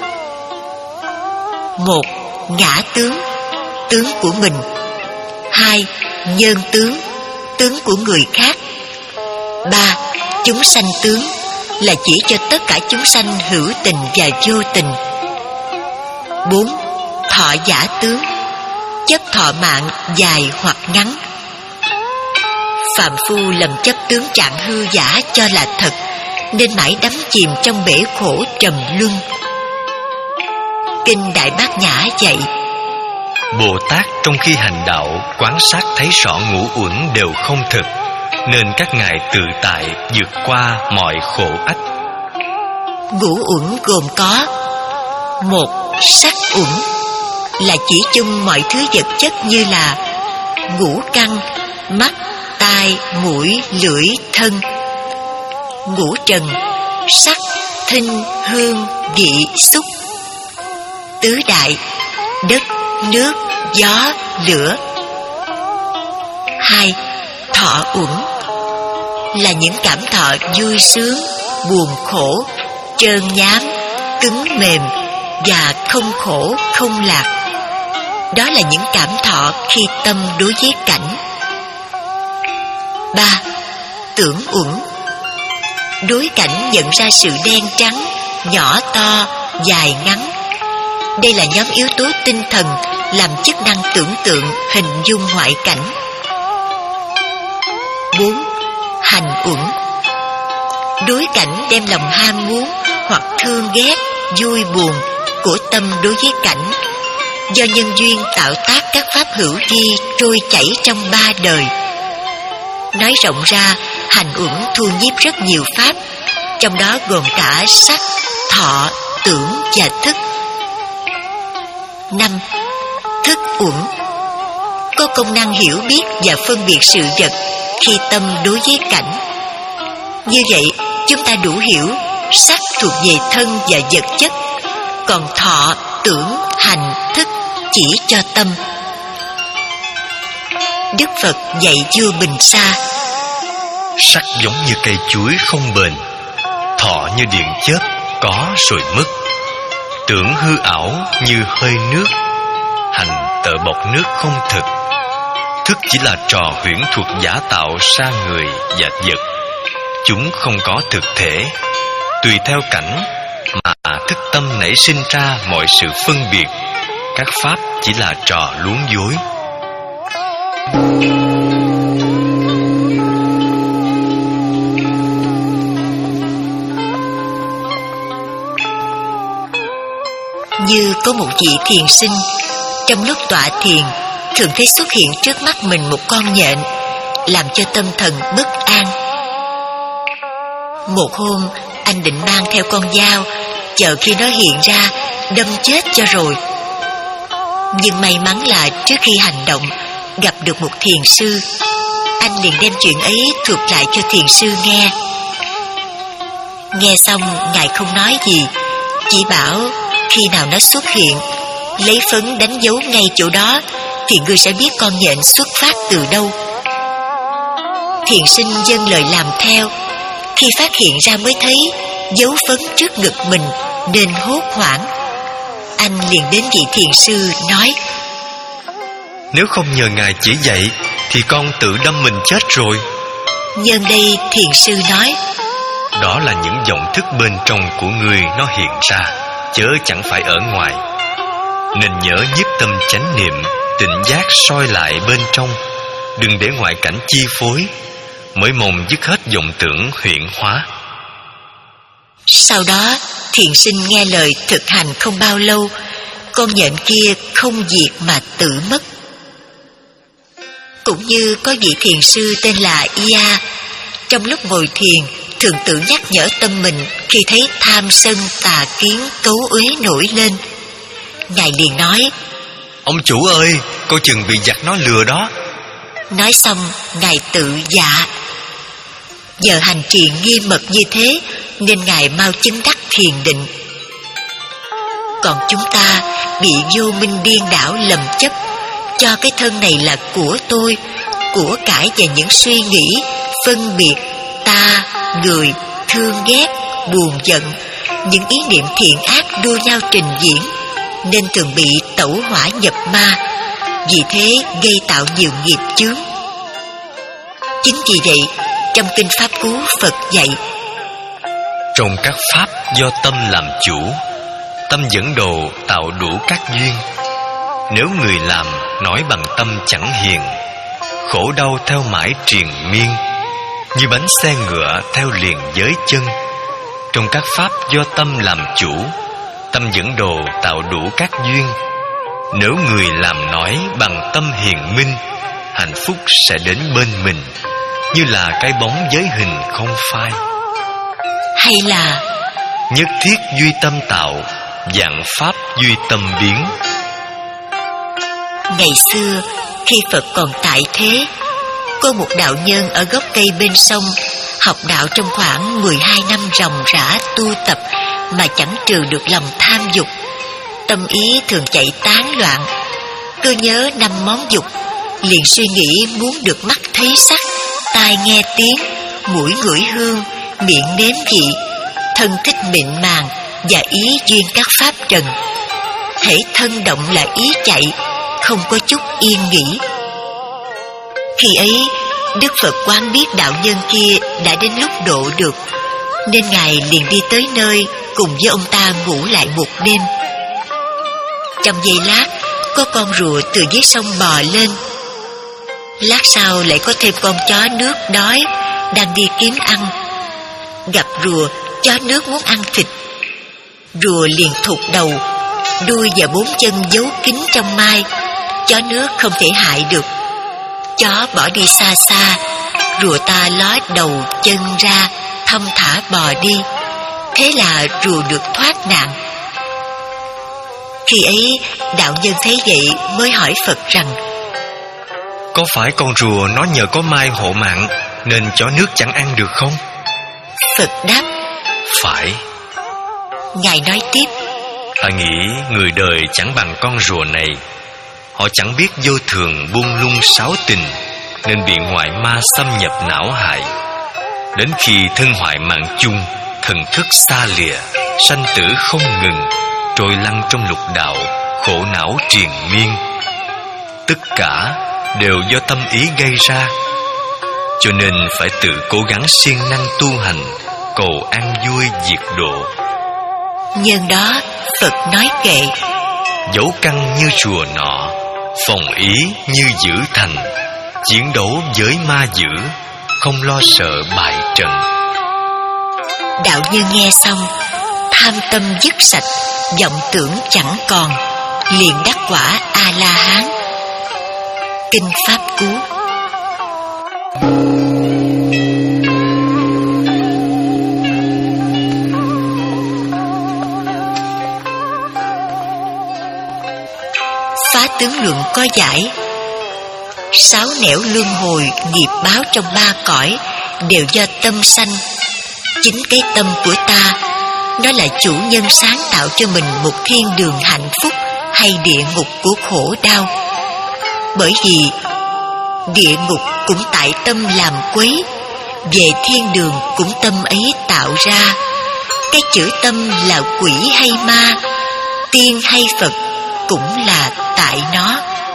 một, ngã tướng, tướng của mình. Hai, nhân tướng, tướng của người khác. Ba, chúng sanh tướng, là chỉ cho tất cả chúng sanh hữu tình và vô tình. Bốn, thọ giả tướng, chấp thọ mạng dài hoặc ngắn. Phàm phu lầm chấp tướng trạng hư giả cho là thật, nên mãi đắm chìm trong bể khổ trầm luân. Kinh Đại Bát Nhã dạy:
Bồ Tát trong khi hành đạo quán sát thấy rõ ngũ uẩn đều không thực, nên các ngài tự tại vượt qua mọi khổ ách.
Ngũ uẩn gồm có: một, sắc uẩn là chỉ chung mọi thứ vật chất như là ngũ căn, mắt, tai, mũi, lưỡi, thân. Ngũ trần, sắc, thinh, hương, vị, xúc. Tứ đại, đất, nước, gió, lửa. Hai, thọ uẩn là những cảm thọ vui sướng, buồn khổ, trơn nhám, cứng mềm và không khổ không lạc. Đó là những cảm thọ khi tâm đối với cảnh. Ba, tưởng uẩn đối cảnh nhận ra sự đen trắng, nhỏ to, dài ngắn. Đây là nhóm yếu tố tinh thần làm chức năng tưởng tượng, hình dung ngoại cảnh. Bốn, hành uẩn đối cảnh đem lòng ham muốn hoặc thương ghét, vui buồn của tâm đối với cảnh, do nhân duyên tạo tác các pháp hữu vi trôi chảy trong ba đời. Nói rộng ra, hành uẩn thu nhiếp rất nhiều pháp, trong đó gồm cả sắc, thọ, tưởng và thức. Năm, thức uẩn có công năng hiểu biết và phân biệt sự vật khi tâm đối với cảnh. Như vậy, chúng ta đủ hiểu sắc thuộc về thân và vật chất, còn thọ, tưởng, hành, thức chỉ cho tâm. Đức Phật dạy vua Bình Sa:
sắc giống như cây chuối không bền, thọ như điện chớp có rồi mất, tưởng hư ảo như hơi nước, hành tợ bọc nước không thực, thức chỉ là trò huyễn thuật giả tạo ra người và vật. Chúng không có thực thể, tùy theo cảnh mà thức tâm nảy sinh ra mọi sự phân biệt. Các pháp chỉ là trò luống dối.
Như có một vị thiền sinh, trong lúc tọa thiền thường thấy xuất hiện trước mắt mình một con nhện, làm cho tâm thần bất an. Một hôm, anh định mang theo con dao, chờ khi nó hiện ra đâm chết cho rồi. Nhưng may mắn là trước khi hành động gặp được một thiền sư. Anh liền đem chuyện ấy thuật lại cho thiền sư nghe. Nghe xong, ngài không nói gì, chỉ bảo khi nào nó xuất hiện, lấy phấn đánh dấu ngay chỗ đó, thì ngươi sẽ biết con nhện xuất phát từ đâu. Thiền sinh dâng lời làm theo. Khi phát hiện ra mới thấy dấu phấn trước ngực mình nên hốt hoảng. Anh liền đến vị thiền sư nói:
nếu không nhờ ngài chỉ dạy thì con tự đâm mình chết rồi.
Nhân đây thiền sư nói:
đó là những vọng thức bên trong của ngươi nó hiện ra, chớ chẳng phải ở ngoài. Nên nhớ nhiếp tâm chánh niệm, tỉnh giác soi lại bên trong, đừng để ngoại cảnh chi phối, mới mong dứt hết vọng tưởng huyễn hóa.
Sau đó thiền sinh nghe lời thực hành không bao lâu, con nhện kia không diệt mà tự mất. Cũng như có vị thiền sư tên là Ia, trong lúc ngồi thiền thường tự nhắc nhở tâm mình khi thấy tham sân tà kiến cấu uế nổi lên. Ngài liền nói:
ông chủ ơi, coi chừng bị giặc nó lừa đó.
Nói xong, ngài tự dạ. Giờ hành trì nghiêm mật như thế nên ngài mau chứng đắc thiền định. Còn chúng ta bị vô minh điên đảo lầm chấp, cho cái thân này là của tôi, của cải và những suy nghĩ phân biệt ta, người, thương ghét, buồn giận, những ý niệm thiện ác đua nhau trình diễn, nên thường bị tẩu hỏa nhập ma. Vì thế gây tạo nhiều nghiệp chướng. Chính vì vậy, trong kinh Pháp Cú Phật dạy:
trong các pháp do tâm làm chủ, tâm dẫn đồ tạo đủ các duyên. Nếu người làm nói bằng tâm chẳng hiền, khổ đau theo mãi triền miên, như bánh xe ngựa theo liền giới chân. Trong các pháp do tâm làm chủ, tâm dẫn đồ tạo đủ các duyên. Nếu người làm nói bằng tâm hiền minh, hạnh phúc sẽ đến bên mình, như là cái bóng với hình không phai.
Hay là
nhất thiết duy tâm tạo, vạn pháp duy tâm biến.
ngày xưa khi Phật còn tại thế, có một đạo nhân ở gốc cây bên sông học đạo trong khoảng mười hai năm ròng rã tu tập mà chẳng trừ được lòng tham dục. Tâm ý thường chạy tán loạn, cứ nhớ năm món dục, liền suy nghĩ muốn được mắt thấy sắc, tai nghe tiếng, mũi ngửi hương, miệng nếm vị, thân thích mịn màng và ý duyên các pháp trần. Hễ thân động là ý chạy, không có chút yên nghỉ. Khi ấy Đức Phật quán biết đạo nhân kia đã đến lúc độ được, nên Ngài liền đi tới nơi cùng với ông ta ngủ lại một đêm. Trong giây lát, có con rùa từ dưới sông bò lên. Lát sau lại có thêm con chó nước đói đang đi kiếm ăn. Gặp rùa, chó nước muốn ăn thịt. Rùa liền thụt đầu, đuôi và bốn chân giấu kín trong mai, chó nước không thể hại được. Chó bỏ đi xa xa, rùa ta ló đầu chân ra, thong thả bò đi. Thế là rùa được thoát nạn. Khi ấy đạo nhân thấy vậy mới hỏi Phật rằng:
có phải con rùa nó nhờ có mai hộ mạng nên chó nước chẳng ăn được không?
Phật đáp:
phải.
Ngài nói tiếp:
ta nghĩ người đời chẳng bằng con rùa này. Họ chẳng biết vô thường buông lung sáu tình, nên bị ngoại ma xâm nhập não hại. Đến khi thân hoại mạng chung, thần thức xa lìa, sanh tử không ngừng, trôi lăn trong lục đạo, khổ não triền miên. Tất cả đều do tâm ý gây ra, cho nên phải tự cố gắng siêng năng tu hành, cầu an vui diệt độ.
Nhân đó Phật nói kệ:
dấu căn như rùa nọ, phòng ý như giữ thành, chiến đấu với ma dữ, không lo sợ bại trận.
Đạo nhân nghe xong, tham tâm dứt sạch, vọng tưởng chẳng còn, liền đắc quả A-la-hán. Kinh Pháp Cú. Phá tướng luận có giải: sáu nẻo luân hồi nghiệp báo trong ba cõi đều do tâm sanh. Chính cái tâm của ta, nó là chủ nhân sáng tạo cho mình một thiên đường hạnh phúc hay địa ngục của khổ đau. Bởi vì địa ngục cũng tại tâm làm quấy, về thiên đường cũng tâm ấy tạo ra. Cái chữ tâm là quỷ hay ma, tiên hay Phật, cũng là tại nó.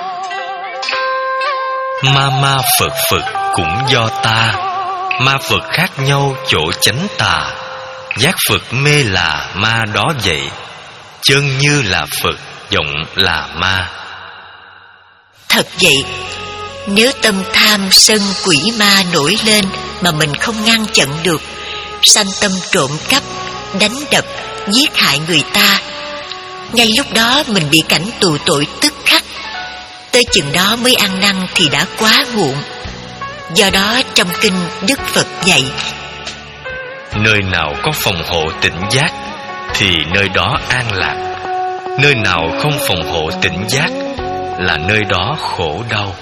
Ma ma Phật Phật cũng do ta, ma Phật khác nhau chỗ chánh tà. Giác Phật mê là ma đó vậy, chân như là Phật, giọng là ma.
Thật vậy, nếu tâm tham sân quỷ ma nổi lên mà mình không ngăn chặn được, sanh tâm trộm cắp, đánh đập, giết hại người ta, ngay lúc đó mình bị cảnh tù tội tức khắc. Tới chừng đó mới ăn năn thì đã quá muộn. Do đó trong kinh Đức Phật dạy:
nơi nào có phòng hộ tỉnh giác thì nơi đó an lạc, nơi nào không phòng hộ tỉnh giác là nơi đó khổ đau.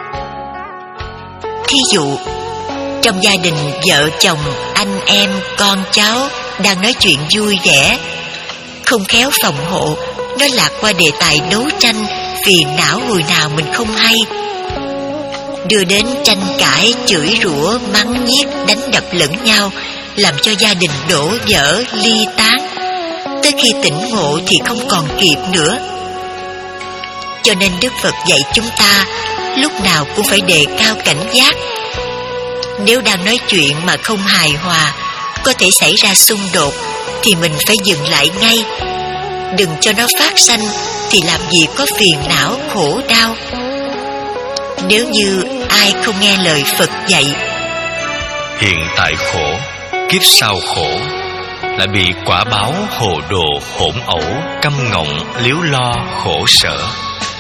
Thí dụ, trong gia đình vợ chồng, anh em, con cháu đang nói chuyện vui vẻ, không khéo phòng hộ, nó lạc qua đề tài đấu tranh, phiền não hồi nào mình không hay, đưa đến tranh cãi, chửi rủa, mắng nhiếc, đánh đập lẫn nhau, làm cho gia đình đổ vỡ, ly tán. Tới khi tỉnh ngộ thì không còn kịp nữa. Cho nên Đức Phật dạy chúng ta lúc nào cũng phải đề cao cảnh giác. Nếu đang nói chuyện mà không hài hòa, có thể xảy ra xung đột, thì mình phải dừng lại ngay. Đừng cho nó phát sanh, thì làm gì có phiền não khổ đau. Nếu như ai không nghe lời Phật dạy,
hiện tại khổ, kiếp sau khổ, lại bị quả báo hồ đồ hỗn ẩu, căm ngọng, liếu lo, khổ sở.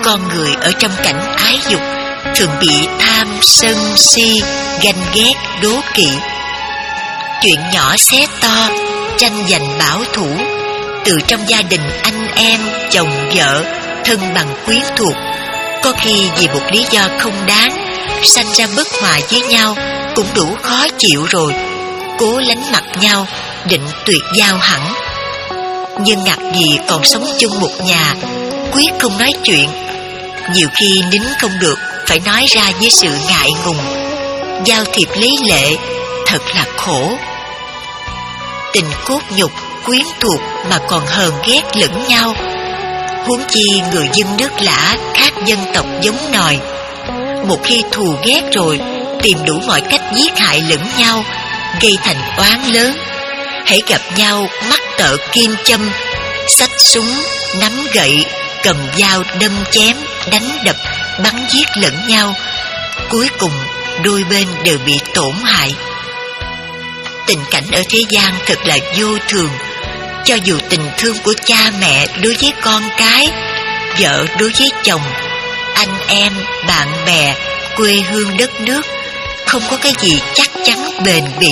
con người ở trong cảnh ái dục thường bị tham, sân, si, ganh ghét, đố kỵ. Chuyện nhỏ xé to, tranh giành bảo thủ, từ trong gia đình anh em, chồng vợ, thân bằng quyến thuộc, có khi vì một lý do không đáng sanh ra bất hòa với nhau cũng đủ khó chịu rồi. Cố lánh mặt nhau, định tuyệt giao hẳn. Nhưng ngặt gì còn sống chung một nhà, quyết không nói chuyện. Nhiều khi nín không được, phải nói ra với sự ngại ngùng. Giao thiệp lý lệ, thật là khổ. Tình cốt nhục, quyến thuộc mà còn hờn ghét lẫn nhau. Huống chi người dân nước lã khác dân tộc giống nòi. Một khi thù ghét rồi, tìm đủ mọi cách giết hại lẫn nhau, gây thành oán lớn. Hễ gặp nhau mắc tợ kim châm, xách súng, nắm gậy, cầm dao đâm chém, đánh đập, bắn giết lẫn nhau. Cuối cùng đôi bên đều bị tổn hại. Tình cảnh ở thế gian thật là vô thường. Cho dù tình thương của cha mẹ đối với con cái, vợ đối với chồng, anh em, bạn bè, quê hương đất nước, không có cái gì chắc chắn bền bỉ.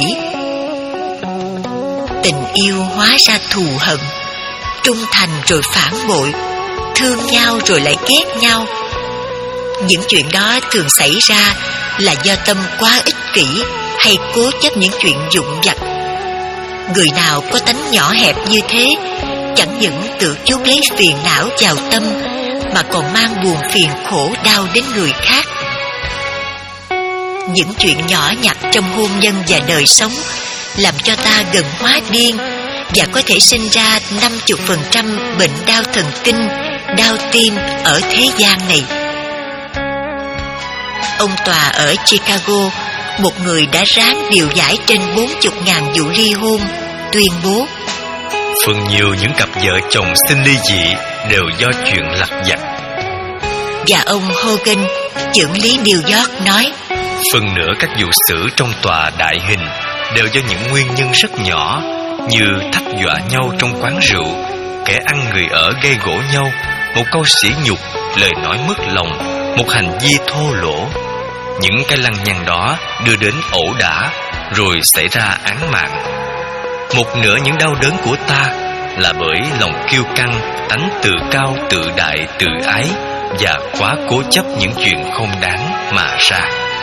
Tình yêu hóa ra thù hận, trung thành rồi phản bội, thương nhau rồi lại ghét nhau. Những chuyện đó thường xảy ra là do tâm quá ích kỷ hay cố chấp những chuyện vụn vặt. Người nào có tánh nhỏ hẹp như thế, chẳng những tự chuốc lấy phiền não vào tâm, mà còn mang buồn phiền khổ đau đến người khác. Những chuyện nhỏ nhặt trong hôn nhân và đời sống làm cho ta gần hóa điên, và có thể sinh ra năm mươi phần trăm bệnh đau thần kinh, đau tim ở thế gian này. Ông tòa ở Chicago, một người đã ráng điều giải trên bốn mươi ngàn vụ ly hôn, tuyên bố:
phần nhiều những cặp vợ chồng xin ly dị đều do chuyện lặt vặt.
Và ông Hogan, trưởng lý New York, nói:
phần nữa các vụ xử trong tòa đại hình đều do những nguyên nhân rất nhỏ, như thách dọa nhau trong quán rượu, kẻ ăn người ở gây gổ nhau, một câu sỉ nhục, lời nói mất lòng, một hành vi thô lỗ. Những cái lăng nhăng đó đưa đến ẩu đả, rồi xảy ra án mạng. Một nửa những đau đớn của ta là bởi lòng kiêu căng, tánh tự cao, tự đại, tự ái, và quá cố chấp những chuyện không đáng mà ra.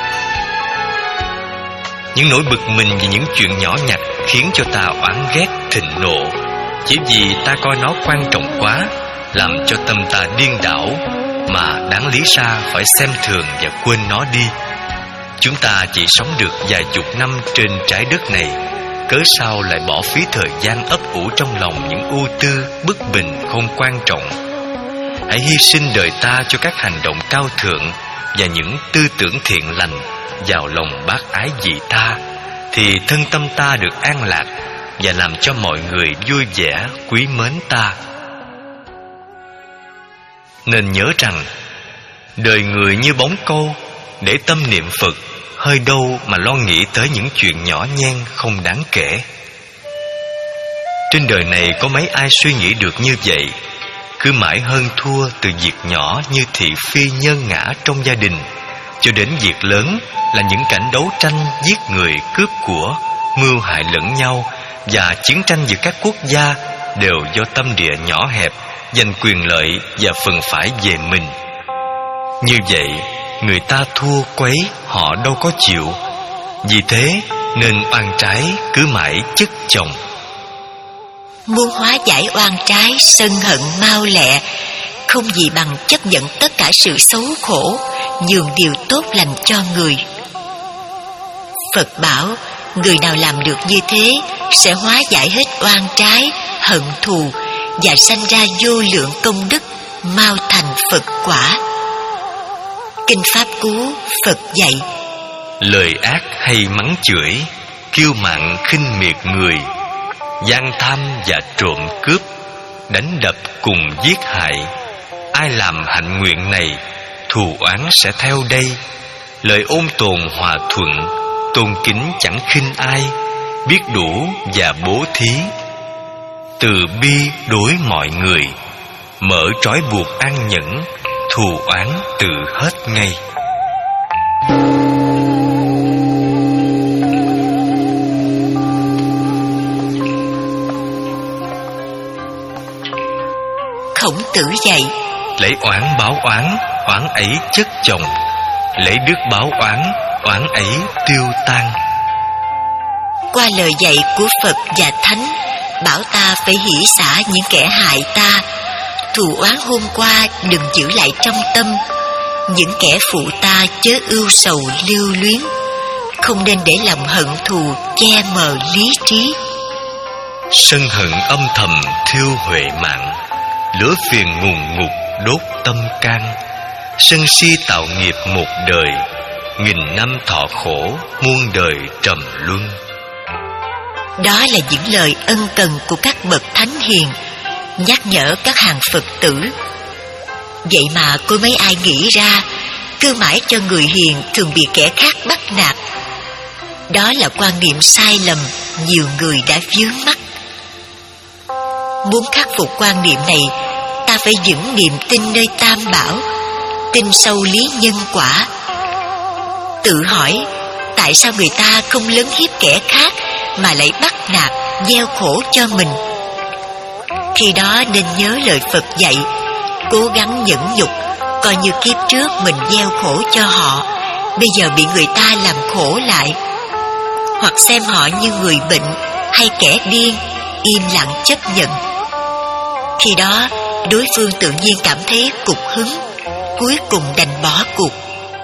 Những nỗi bực mình vì những chuyện nhỏ nhặt khiến cho ta oán ghét, thịnh nộ, chỉ vì ta coi nó quan trọng quá, làm cho tâm ta điên đảo, mà đáng lý ra phải xem thường và quên nó đi. Chúng ta chỉ sống được vài chục năm trên trái đất này, cớ sao lại bỏ phí thời gian ấp ủ trong lòng những ưu tư, bất bình không quan trọng. Hãy hy sinh đời ta cho các hành động cao thượng và những tư tưởng thiện lành vào lòng bác ái dị tha, thì thân tâm ta được an lạc và làm cho mọi người vui vẻ quý mến ta. Nên nhớ rằng đời người như bóng câu, để tâm niệm Phật, hơi đâu mà lo nghĩ tới những chuyện nhỏ nhen không đáng kể. Trên đời này có mấy ai suy nghĩ được như vậy, cứ mãi hơn thua từ việc nhỏ như thị phi nhân ngã trong gia đình, cho đến việc lớn là những cảnh đấu tranh giết người, cướp của, mưu hại lẫn nhau, và chiến tranh giữa các quốc gia đều do tâm địa nhỏ hẹp, giành quyền lợi và phần phải về mình. Như vậy, người ta thua quấy họ đâu có chịu. Vì thế nên oan trái cứ mãi chất chồng.
Muốn hóa giải oan trái, sân hận mau lẹ, không gì bằng chấp nhận tất cả sự xấu khổ, nhường điều tốt lành cho người. Phật bảo, người nào làm được như thế sẽ hóa giải hết oan trái, hận thù, và sanh ra vô lượng công đức, mau thành Phật quả. Kinh Pháp Cú Phật dạy:
lời ác hay mắng chửi, kiêu mạn khinh miệt người, gian tham và trộm cướp, đánh đập cùng giết hại, ai làm hạnh nguyện này, thù oán sẽ theo đây. Lời ôn tồn hòa thuận, tôn kính chẳng khinh ai, biết đủ và bố thí, từ bi đối mọi người, mở trói buộc an nhẫn, thù oán tự hết ngay.
Khổng Tử dạy:
lấy oán báo oán, oán ấy chất chồng; lấy đức báo oán, oán ấy tiêu tan.
Qua lời dạy của Phật và Thánh, bảo ta phải hỷ xả những kẻ hại ta. Thù oán hôm qua đừng giữ lại trong tâm. Những kẻ phụ ta chớ ưu sầu lưu luyến. Không nên để lòng hận thù che mờ lý trí.
Sân hận âm thầm thiêu huệ mạng, lửa phiền ngùn ngụt đốt tâm can. Sân si tạo nghiệp một đời, nghìn năm thọ khổ muôn đời trầm luân.
Đó là những lời ân cần của các bậc thánh hiền, nhắc nhở các hàng Phật tử. Vậy mà có mấy ai nghĩ ra, cứ mãi cho người hiền thường bị kẻ khác bắt nạt. Đó là quan niệm sai lầm nhiều người đã vướng mắc. Muốn khắc phục quan niệm này, ta phải vững niềm tin nơi Tam Bảo, tin sâu lý nhân quả. Tự hỏi, tại sao người ta không lấn hiếp kẻ khác mà lại bắt nạt, gieo khổ cho mình? Khi đó nên nhớ lời Phật dạy, cố gắng nhẫn nhục, coi như kiếp trước mình gieo khổ cho họ, bây giờ bị người ta làm khổ lại. Hoặc xem họ như người bệnh hay kẻ điên, im lặng chấp nhận. Khi đó đối phương tự nhiên cảm thấy cục hứng, cuối cùng đành bỏ cuộc.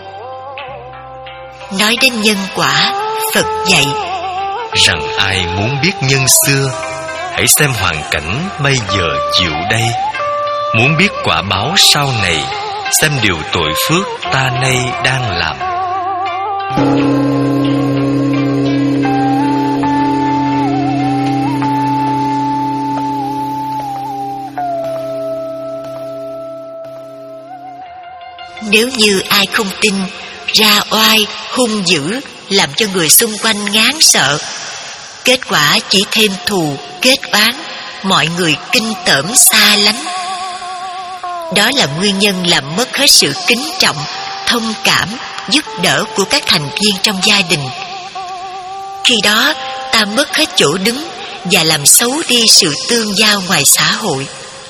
Nói đến nhân quả, Phật dạy
rằng ai muốn biết nhân xưa, hãy xem hoàn cảnh bây giờ chịu đây. Muốn biết quả báo sau này, xem điều tội phước ta nay đang làm.
Nếu như ai không tin, ra oai, hung dữ, làm cho người xung quanh ngán sợ, kết quả chỉ thêm thù, kết oán, mọi người kinh tởm xa lánh. Đó là nguyên nhân làm mất hết sự kính trọng, thông cảm, giúp đỡ của các thành viên trong gia đình. Khi đó ta mất hết chỗ đứng và làm xấu đi sự tương giao ngoài xã hội.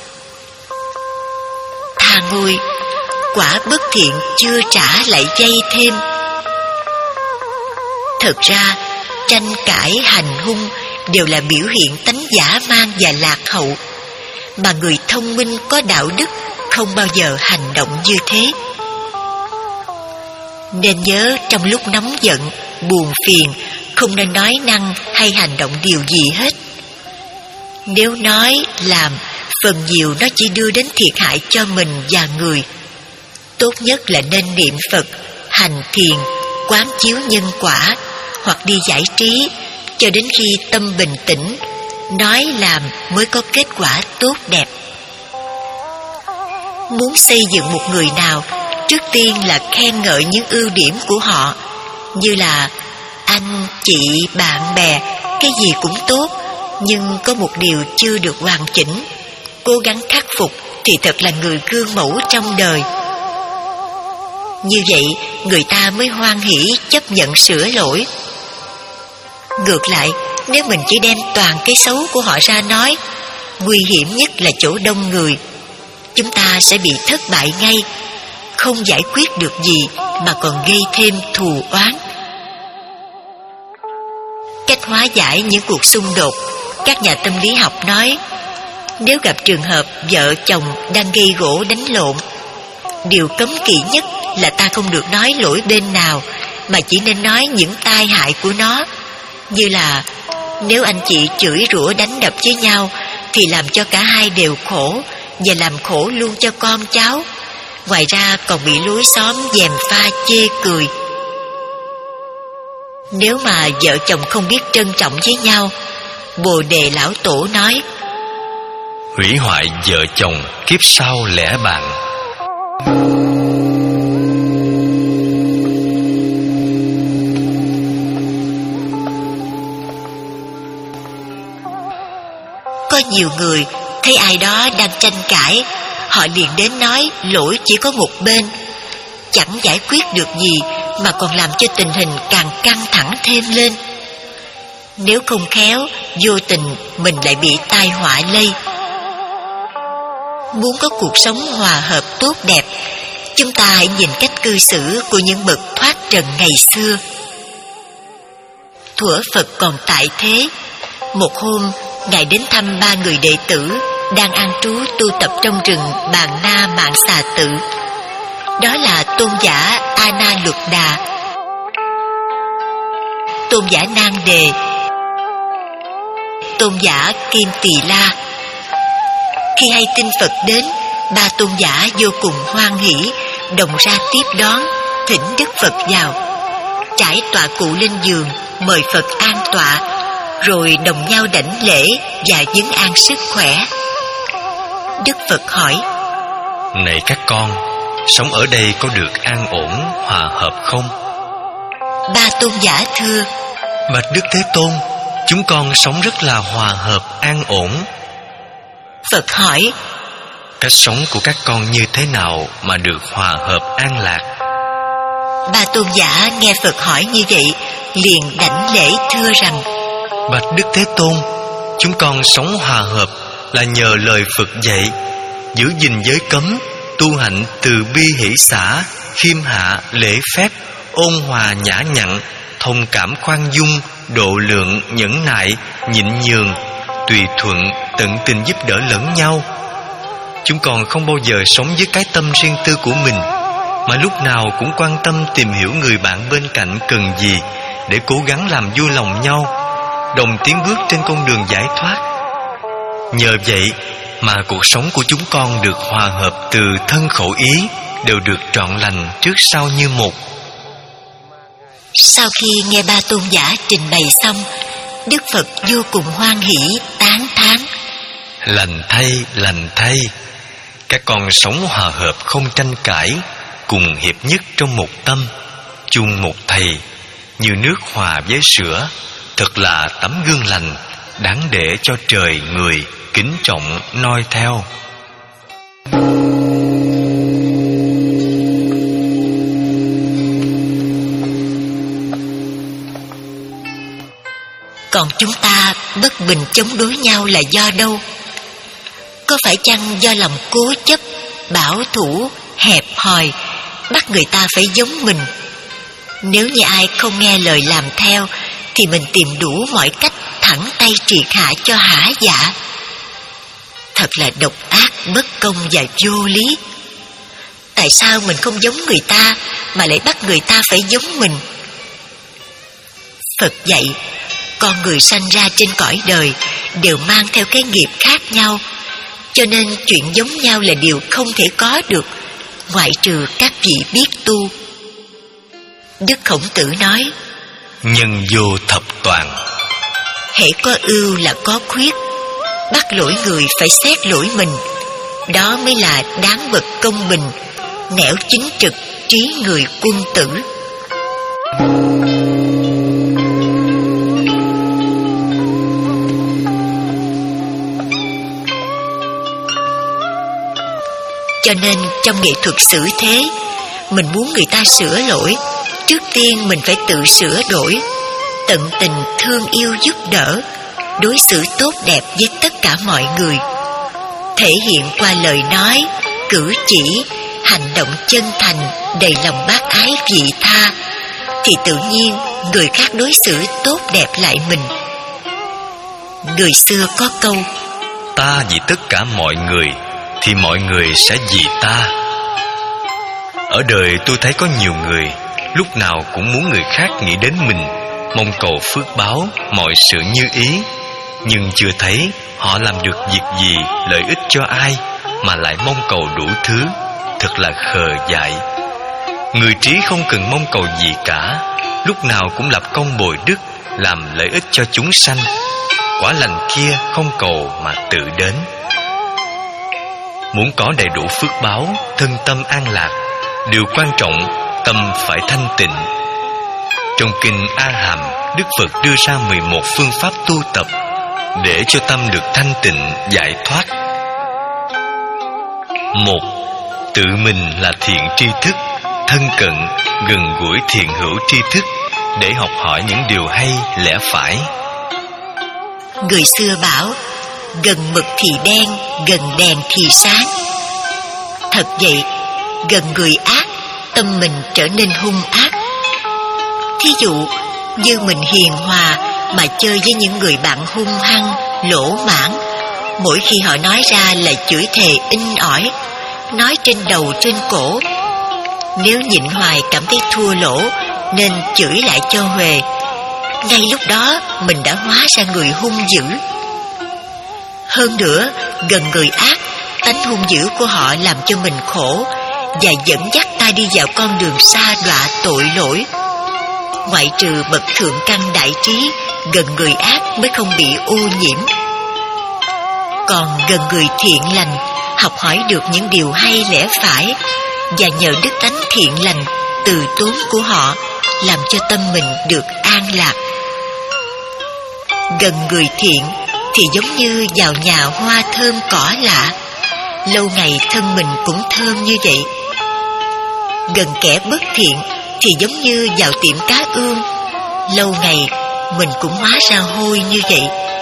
Tha ngôi, quả bất thiện chưa trả lại dây thêm. Thật ra tranh cãi, hành hung đều là biểu hiện tánh dã man và lạc hậu, mà người thông minh có đạo đức không bao giờ hành động như thế. Nên nhớ trong lúc nóng giận, buồn phiền, không nên nói năng hay hành động điều gì hết. Nếu nói, làm, phần nhiều nó chỉ đưa đến thiệt hại cho mình và người. Tốt nhất là nên niệm Phật, hành thiền, quán chiếu nhân quả, hoặc đi giải trí, cho đến khi tâm bình tĩnh, nói làm mới có kết quả tốt đẹp. Muốn xây dựng một người nào, trước tiên là khen ngợi những ưu điểm của họ, như là anh, chị, bạn bè, cái gì cũng tốt, nhưng có một điều chưa được hoàn chỉnh, cố gắng khắc phục thì thật là người gương mẫu trong đời. Như vậy người ta mới hoan hỷ chấp nhận sửa lỗi. Ngược lại, nếu mình chỉ đem toàn cái xấu của họ ra nói, nguy hiểm nhất là chỗ đông người, chúng ta sẽ bị thất bại ngay, không giải quyết được gì mà còn gây thêm thù oán. Cách hóa giải những cuộc xung đột, các nhà tâm lý học nói, nếu gặp trường hợp vợ chồng đang gây gổ đánh lộn, điều cấm kỵ nhất là ta không được nói lỗi bên nào, mà chỉ nên nói những tai hại của nó. Như là nếu anh chị chửi rủa đánh đập với nhau thì làm cho cả hai đều khổ, và làm khổ luôn cho con cháu. Ngoài ra còn bị lối xóm gièm pha chê cười. Nếu mà vợ chồng không biết trân trọng với nhau, Bồ Đề Lão Tổ nói,
hủy hoại vợ chồng kiếp sau lẽ bạn.
Có nhiều người thấy ai đó đang tranh cãi, họ liền đến nói lỗi chỉ có một bên, chẳng giải quyết được gì mà còn làm cho tình hình càng căng thẳng thêm lên. Nếu không khéo, vô tình mình lại bị tai họa lây. Muốn có cuộc sống hòa hợp tốt đẹp, chúng ta hãy nhìn cách cư xử của những bậc thoát trần ngày xưa. Thuở Phật còn tại thế, một hôm Ngài đến thăm ba người đệ tử đang an trú tu tập trong rừng Bàn Na Mạng Xà Tự. Đó là tôn giả A Na Luật Đà, tôn giả Nan Đề, tôn giả Kim Tỳ La. Khi hay tin Phật đến, ba tôn giả vô cùng hoan hỷ, đồng ra tiếp đón, thỉnh Đức Phật vào, trải tọa cụ lên giường, mời Phật an tọa, rồi đồng nhau đảnh lễ và vấn an sức khỏe. Đức Phật hỏi:
Này các con, sống ở đây có được an ổn, hòa hợp không?
Ba tôn giả thưa:
Bạch Đức Thế Tôn, chúng con sống rất là hòa hợp, an ổn.
Phật hỏi:
Cách sống của các con như thế nào mà được hòa hợp, an lạc?
Ba tôn giả nghe Phật hỏi như vậy, liền đảnh lễ thưa rằng:
Bạch Đức Thế Tôn, chúng con sống hòa hợp là nhờ lời Phật dạy, giữ gìn giới cấm, tu hạnh từ bi hỷ xả, khiêm hạ, lễ phép, ôn hòa nhã nhặn, thông cảm khoan dung, độ lượng, nhẫn nại, nhịn nhường, tùy thuận, tận tình giúp đỡ lẫn nhau. Chúng con không bao giờ sống với cái tâm riêng tư của mình, mà lúc nào cũng quan tâm tìm hiểu người bạn bên cạnh cần gì để cố gắng làm vui lòng nhau, đồng tiến bước trên con đường giải thoát. Nhờ vậy mà cuộc sống của chúng con được hòa hợp từ thân khẩu ý, đều được trọn lành trước sau như một.
Sau khi nghe ba tôn giả trình bày xong, Đức Phật vô cùng hoan hỷ, tán thán:
Lành thay, lành thay, các con sống hòa hợp không tranh cãi, cùng hiệp nhất trong một tâm, chung một thầy, như nước hòa với sữa, thật là tấm gương lành, đáng để cho trời người kính trọng noi theo.
Còn chúng ta bất bình chống đối nhau là do đâu? Có phải chăng do lòng cố chấp, bảo thủ, hẹp hòi, bắt người ta phải giống mình? Nếu như ai không nghe lời làm theo, thì mình tìm đủ mọi cách thẳng tay triệt hạ cho hả dạ. Thật là độc ác, bất công và vô lý. Tại sao mình không giống người ta mà lại bắt người ta phải giống mình? Phật dạy, con người sanh ra trên cõi đời đều mang theo cái nghiệp khác nhau, cho nên chuyện giống nhau là điều không thể có được, ngoại trừ các vị biết tu. Đức Khổng Tử nói:
Nhân vô thập toàn.
Hễ có ưu là có khuyết, bắt lỗi người phải xét lỗi mình, đó mới là đáng bậc công bình, nẻo chính trực, trí người quân tử. Cho nên trong nghệ thuật xử thế, mình muốn người ta sửa lỗi, trước tiên mình phải tự sửa đổi, tận tình thương yêu giúp đỡ, đối xử tốt đẹp với tất cả mọi người, thể hiện qua lời nói, cử chỉ, hành động chân thành, đầy lòng bác ái vị tha, thì tự nhiên người khác đối xử tốt đẹp lại mình. Người xưa có câu:
Ta vì tất cả mọi người, thì mọi người sẽ vì ta. Ở đời tôi thấy có nhiều người lúc nào cũng muốn người khác nghĩ đến mình, mong cầu phước báo, mọi sự như ý, nhưng chưa thấy họ làm được việc gì lợi ích cho ai mà lại mong cầu đủ thứ, thật là khờ dại. Người trí không cần mong cầu gì cả, lúc nào cũng lập công bồi đức, làm lợi ích cho chúng sanh. Quả lành kia không cầu mà tự đến. Muốn có đầy đủ phước báo, thân tâm an lạc, điều quan trọng tâm phải thanh tịnh. Trong kinh A Hàm, Đức Phật đưa ra mười một phương pháp tu tập để cho tâm được thanh tịnh, giải thoát. Một, tự mình là thiện tri thức, thân cận, gần gũi thiện hữu tri thức để học hỏi những điều hay lẽ phải.
Người xưa bảo, gần mực thì đen, gần đèn thì sáng. Thật vậy, gần người ác, tâm mình trở nên hung ác. Thí dụ như mình hiền hòa mà chơi với những người bạn hung hăng, lỗ mãng, mỗi khi họ nói ra là chửi thề in ỏi, nói trên đầu trên cổ. Nếu nhịn hoài cảm thấy thua lỗ nên chửi lại cho huề, ngay lúc đó mình đã hóa ra người hung dữ. Hơn nữa, gần người ác, tánh hung dữ của họ làm cho mình khổ và dẫn dắt ta đi vào con đường sa đọa tội lỗi. Ngoại trừ bậc thượng căn đại trí, gần người ác mới không bị ô nhiễm. Còn gần người thiện lành, học hỏi được những điều hay lẽ phải, và nhờ đức tánh thiện lành, từ tốn của họ, làm cho tâm mình được an lạc. Gần người thiện thì giống như vào nhà hoa thơm cỏ lạ, lâu ngày thân mình cũng thơm như vậy. Gần kẻ bất thiện thì giống như vào tiệm cá ương, lâu ngày mình cũng hóa ra hôi như vậy.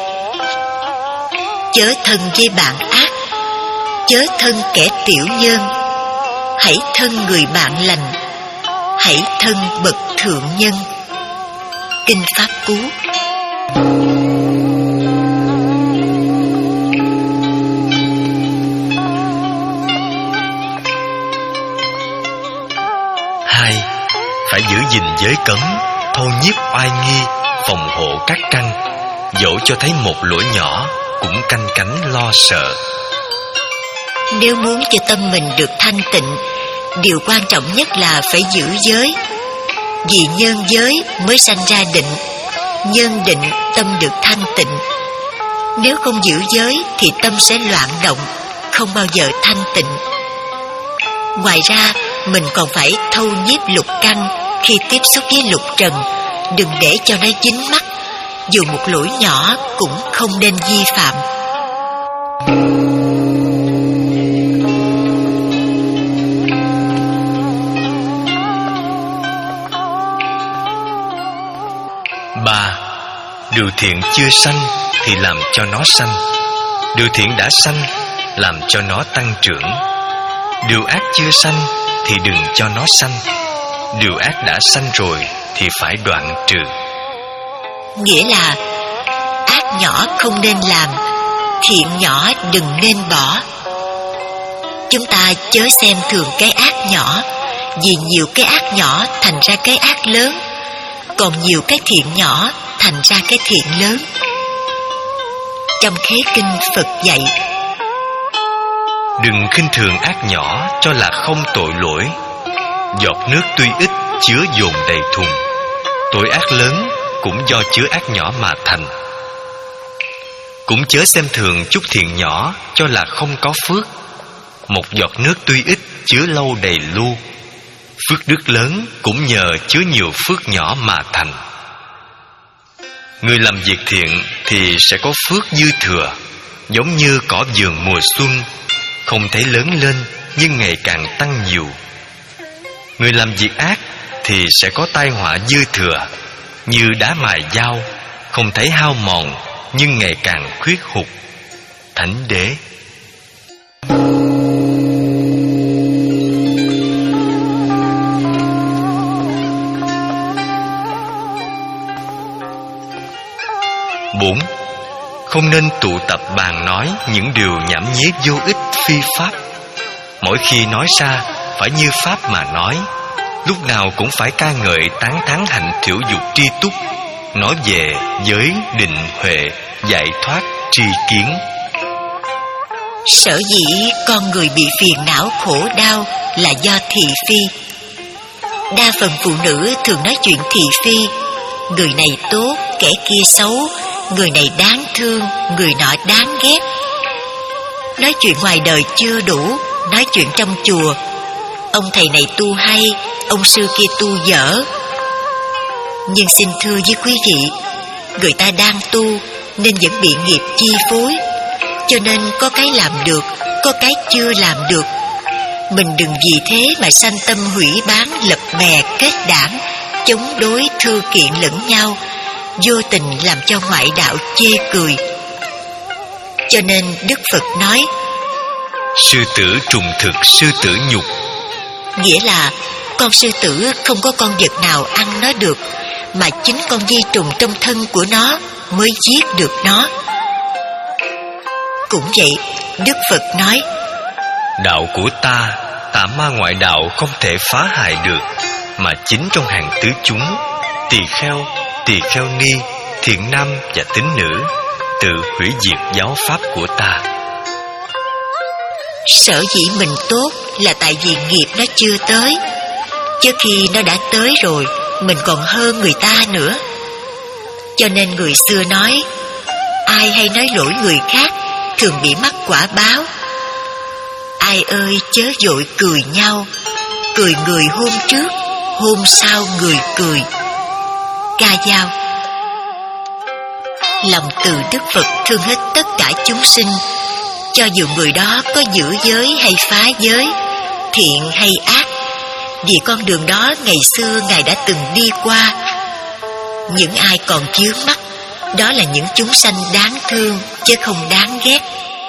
Chớ thân với bạn ác, chớ thân kẻ tiểu nhân, hãy thân người bạn lành, hãy thân bậc thượng nhân. Kinh Pháp Cú.
Hai, phải giữ gìn giới cấm, thâu nhiếp oai nghi, phòng hộ các căn, dẫu cho thấy một lỗi nhỏ cũng canh cánh lo sợ.
Nếu muốn cho tâm mình được thanh tịnh, điều quan trọng nhất là phải giữ giới. Vì nhân giới mới sanh ra định, nhân định tâm được thanh tịnh. Nếu không giữ giới thì tâm sẽ loạn động, không bao giờ thanh tịnh. Ngoài ra, mình còn phải thâu nhiếp lục căn khi tiếp xúc với lục trần, đừng để cho nó dính mắt, dù một lỗi nhỏ cũng không nên vi phạm.
Ba, điều thiện chưa sanh thì làm cho nó sanh, điều thiện đã sanh làm cho nó tăng trưởng. Điều ác chưa sanh thì đừng cho nó sanh, điều ác đã sanh rồi thì phải đoạn trừ.
Nghĩa là ác nhỏ không nên làm, thiện nhỏ đừng nên bỏ. Chúng ta chớ xem thường cái ác nhỏ, vì nhiều cái ác nhỏ thành ra cái ác lớn, còn nhiều cái thiện nhỏ thành ra cái thiện lớn. Trong Khế Kinh Phật dạy,
đừng khinh thường ác nhỏ cho là không tội lỗi. Giọt nước tuy ít chứa dồn đầy thùng, tội ác lớn cũng do chứa ác nhỏ mà thành. Cũng chớ xem thường chút thiện nhỏ cho là không có phước. Một giọt nước tuy ít chứa lâu đầy lu, phước đức lớn cũng nhờ chứa nhiều phước nhỏ mà thành. Người làm việc thiện thì sẽ có phước dư thừa, giống như cỏ vườn mùa xuân, không thấy lớn lên nhưng ngày càng tăng nhiều. Người làm việc ác thì sẽ có tai họa dư thừa, như đá mài dao, không thấy hao mòn nhưng ngày càng khuyết hụt. Thánh Đế. Bốn, không nên tụ tập bàn nói những điều nhảm nhí vô ích phi pháp. Mỗi khi nói ra phải như pháp mà nói, lúc nào cũng phải ca ngợi tán thán hạnh thiểu dục tri túc, nói về giới định huệ, giải thoát tri kiến.
sở dĩ con người bị phiền não khổ đau là do thị phi. Đa phần phụ nữ thường nói chuyện thị phi, người này tốt, kẻ kia xấu, người này đáng thương, người nọ đáng ghét. Nói chuyện ngoài đời chưa đủ, nói chuyện trong chùa, ông thầy này tu hay, ông sư kia tu dở. Nhưng xin thưa với quý vị, người ta đang tu nên vẫn bị nghiệp chi phối, cho nên có cái làm được, có cái chưa làm được, Mình đừng vì thế mà sanh tâm hủy bán, lập bè kết đảng, chống đối thư kiện lẫn nhau, vô tình làm cho ngoại đạo chê cười. Cho nên Đức Phật nói:
sư tử trùng thực, sư tử nhục.
Nghĩa là con sư tử không có con vật nào ăn nó được, mà chính con vi trùng trong thân của nó mới giết được nó. Cũng vậy, Đức Phật nói:
đạo của ta, tà ma ngoại đạo không thể phá hại được, mà chính trong hàng tứ chúng, tỳ kheo, tỳ kheo ni, thiện nam và tín nữ tự hủy diệt giáo pháp của ta.
Sở dĩ mình tốt là tại vì nghiệp nó chưa tới, chứ khi nó đã tới rồi, mình còn hơn người ta nữa. Cho nên người xưa nói: ai hay nói lỗi người khác thường bị mắc quả báo. Ai ơi chớ vội cười nhau, cười người hôm trước, hôm sau người cười. Ca Dao. Lòng từ Đức Phật thương hết tất cả chúng sinh, cho dù người đó có giữ giới hay phá giới, thiện hay ác, vì con đường đó ngày xưa Ngài đã từng đi qua. Những ai còn chướng mắt, đó là những chúng sanh đáng thương chứ không đáng ghét.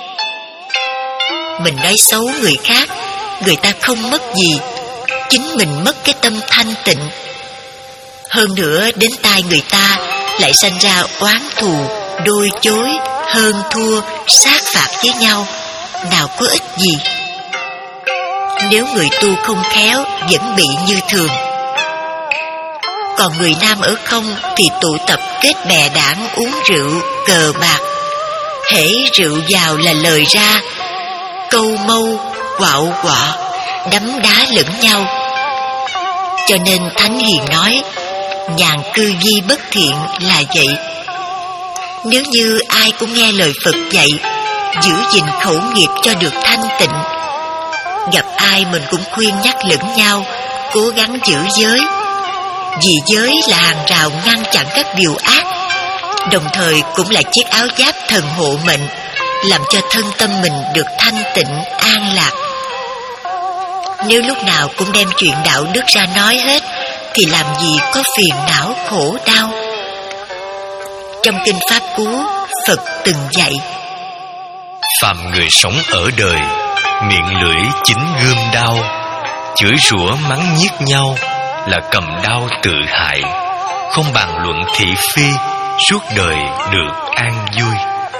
Mình nói xấu người khác, người ta không mất gì, chính mình mất cái tâm thanh tịnh. Hơn nữa đến tai người ta lại sanh ra oán thù, đôi chối, hơn thua, sát phạt với nhau, nào có ích gì. Nếu người tu không khéo vẫn bị như thường. Còn người nam ở không thì tụ tập kết bè đảng, uống rượu, cờ bạc. Hễ rượu vào là lời ra, câu mâu, quạo quọ, đấm đá lẫn nhau. Cho nên Thánh Hiền nói: nhàn cư vi bất thiện là vậy. Nếu như ai cũng nghe lời Phật dạy, giữ gìn khẩu nghiệp cho được thanh tịnh, gặp ai mình cũng khuyên nhắc lẫn nhau, cố gắng giữ giới. Vì giới là hàng rào ngăn chặn các điều ác, đồng thời cũng là chiếc áo giáp thần hộ mệnh, làm cho thân tâm mình được thanh tịnh, an lạc. Nếu lúc nào cũng đem chuyện đạo đức ra nói hết, thì làm gì có phiền não khổ đau. Trong Kinh Pháp Cú, Phật từng dạy:
phàm người sống ở đời, miệng lưỡi chính gươm đao, chửi rủa mắng nhiếc nhau là cầm đao tự hại, không bàn luận thị phi, suốt đời được an vui.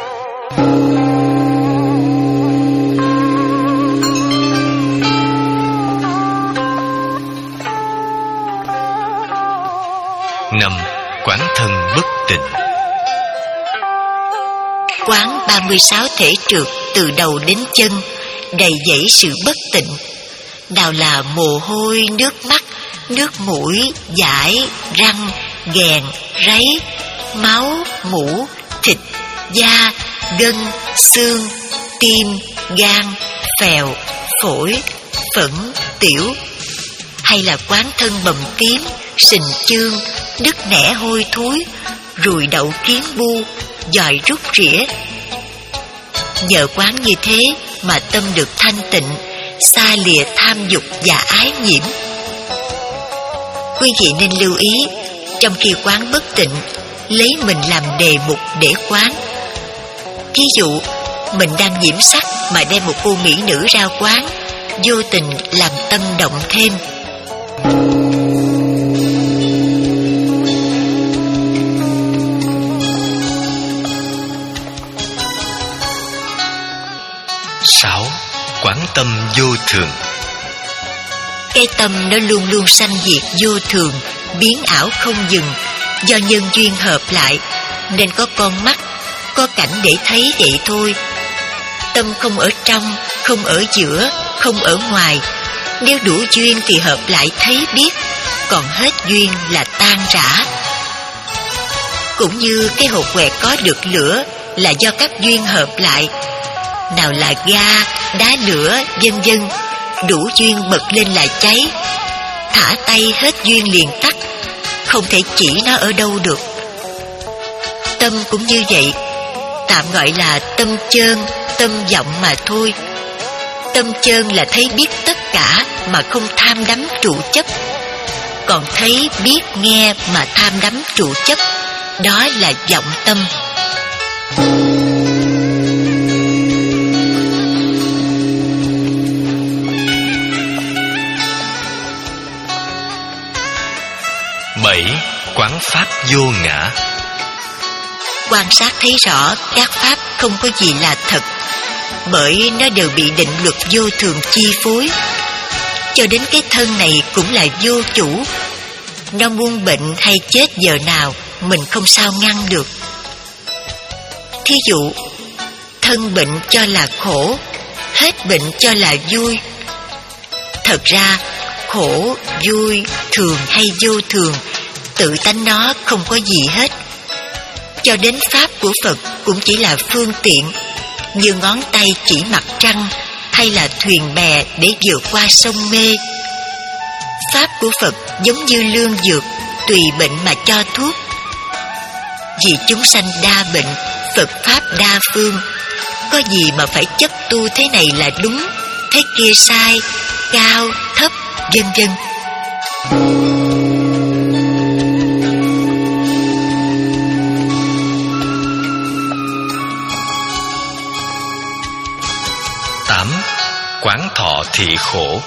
Năm, quán thân bất tịnh.
Quán ba mươi sáu thể trượt từ đầu đến chân, đầy dẫy sự bất tịnh. Nào là mồ hôi, nước mắt, nước mũi, dãi, răng, ghèn, ráy, máu, mũ, thịt, da, gân, xương, tim, gan, phèo, phổi, phẫn, tiểu. Hay là quán thân bầm tím, sình chương, đứt nẻ hôi thối, ruồi đậu kiến bu, dòi rút rỉa. Nhờ quán như thế mà tâm được thanh tịnh, xa lìa tham dục và ái nhiễm. Quý vị nên lưu ý, trong khi quán bất tịnh, lấy mình làm đề mục để quán. Ví dụ, mình đang nhiễm sắc mà đem một cô mỹ nữ ra quán, vô tình làm tâm động thêm.
Sáu, quán tâm vô thường.
Cái tâm nó luôn luôn sanh diệt vô thường, biến ảo không dừng, do nhân duyên hợp lại, nên có con mắt, có cảnh để thấy vậy thôi. Tâm không ở trong, không ở giữa, không ở ngoài. Nếu đủ duyên thì hợp lại thấy biết, còn hết duyên là tan rã. Cũng như cái hột quẹt có được lửa là do các duyên hợp lại. Nào là ga, đá lửa, vân vân, đủ duyên bật lên là cháy. Thả tay hết duyên liền tắt, không thể chỉ nó ở đâu được. Tâm cũng như vậy, tạm gọi là tâm chơn, tâm vọng mà thôi. Tâm chơn là thấy biết tất cả mà không tham đắm trụ chấp. Còn thấy biết nghe mà tham đắm trụ chấp, đó là vọng tâm.
Bảy. Quán pháp vô ngã.
Quan sát thấy rõ các pháp không có gì là thật, bởi nó đều bị định luật vô thường chi phối. Cho đến cái thân này cũng là vô chủ. Nó muốn bệnh hay chết giờ nào mình không sao ngăn được. Thí dụ, thân bệnh cho là khổ, hết bệnh cho là vui. Thật ra khổ, vui, thường hay vô thường, tự tánh nó không có gì hết. Cho đến pháp của Phật cũng chỉ là phương tiện, như ngón tay chỉ mặt trăng hay là thuyền bè để vượt qua sông mê. Pháp của Phật giống như lương dược, tùy bệnh mà cho thuốc. Vì chúng sanh đa bệnh, Phật pháp đa phương. Có gì mà phải chấp tu thế này là đúng, thế kia sai, cao, thấp, vân vân.
Tám. Quán thọ thị khổ.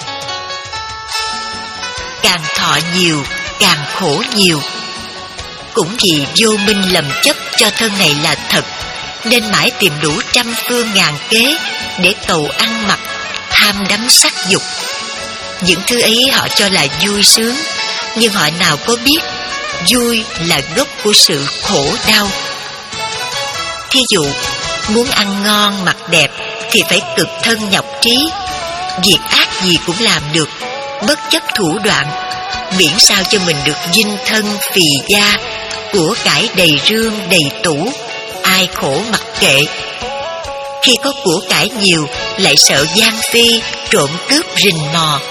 Càng thọ nhiều, càng khổ nhiều. Cũng vì vô minh lầm chấp cho thân này là thật, nên mãi tìm đủ trăm phương ngàn kế để cầu ăn mặc, tham đắm sắc dục. Những thứ ấy họ cho là vui sướng, nhưng họ nào có biết vui là gốc của sự khổ đau. Thí dụ, muốn ăn ngon mặc đẹp thì phải cực thân nhọc trí, việc ác gì cũng làm được, bất chấp thủ đoạn, miễn sao cho mình được dinh thân phì da, của cải đầy rương đầy tủ, ai khổ mặc kệ. Khi có của cải nhiều lại sợ gian phi, trộm cướp rình mò.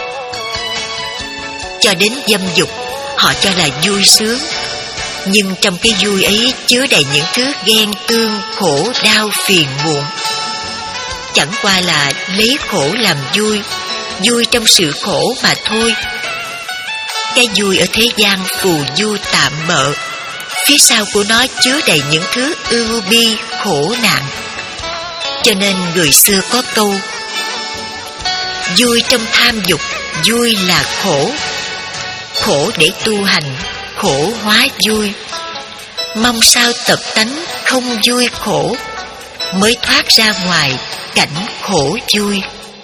Cho đến dâm dục, họ cho là vui sướng, nhưng trong cái vui ấy chứa đầy những thứ ghen tương, khổ đau phiền muộn. Chẳng qua là lấy khổ làm vui, vui trong sự khổ mà thôi. Cái vui ở thế gian phù du tạm bợ, phía sau của nó chứa đầy những thứ ưu bi khổ nạn. Cho nên người xưa có câu: vui trong tham dục, vui là khổ. Khổ để tu hành, khổ hóa vui. Mong sao tập tánh không vui khổ, mới thoát ra ngoài cảnh khổ vui.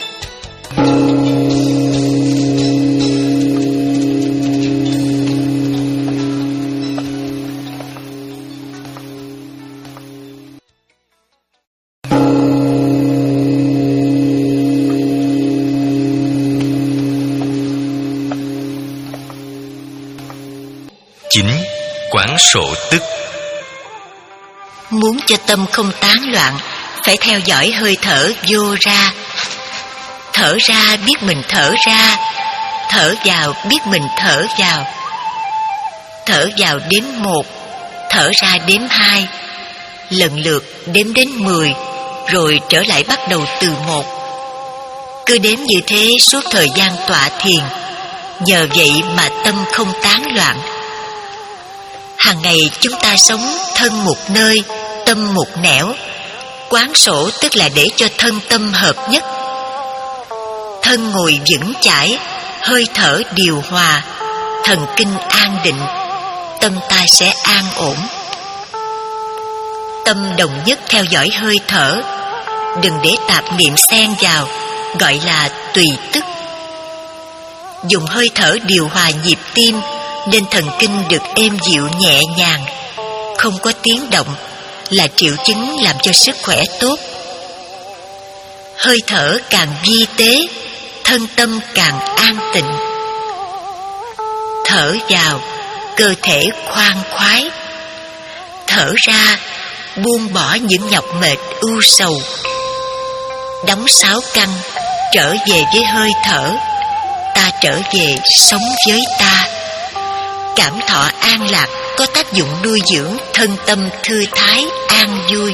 Chín. Quán sổ tức.
Muốn cho tâm không tán loạn, phải theo dõi hơi thở vô ra. Thở ra biết mình thở ra, thở vào biết mình thở vào. Thở vào đếm một, thở ra đếm hai, lần lượt đếm đến mười, rồi trở lại bắt đầu từ một. Cứ đếm như thế suốt thời gian tọa thiền, nhờ vậy mà tâm không tán loạn. Hàng ngày chúng ta sống thân một nơi, tâm một nẻo. Quán sổ tức là để cho thân tâm hợp nhất. Thân ngồi vững chãi, hơi thở điều hòa, thần kinh an định, tâm ta sẽ an ổn. Tâm đồng nhất theo dõi hơi thở, đừng để tạp niệm xen vào, gọi là tùy tức. Dùng hơi thở điều hòa nhịp tim, nên thần kinh được êm dịu nhẹ nhàng, không có tiếng động, là triệu chứng làm cho sức khỏe tốt. Hơi thở càng vi tế, thân tâm càng an tịnh. Thở vào, cơ thể khoan khoái. Thở ra, buông bỏ những nhọc mệt ưu sầu. Đóng sáu căn, trở về với hơi thở. Ta trở về sống với ta. Cảm thọ an lạc có tác dụng nuôi dưỡng thân tâm thư thái an vui.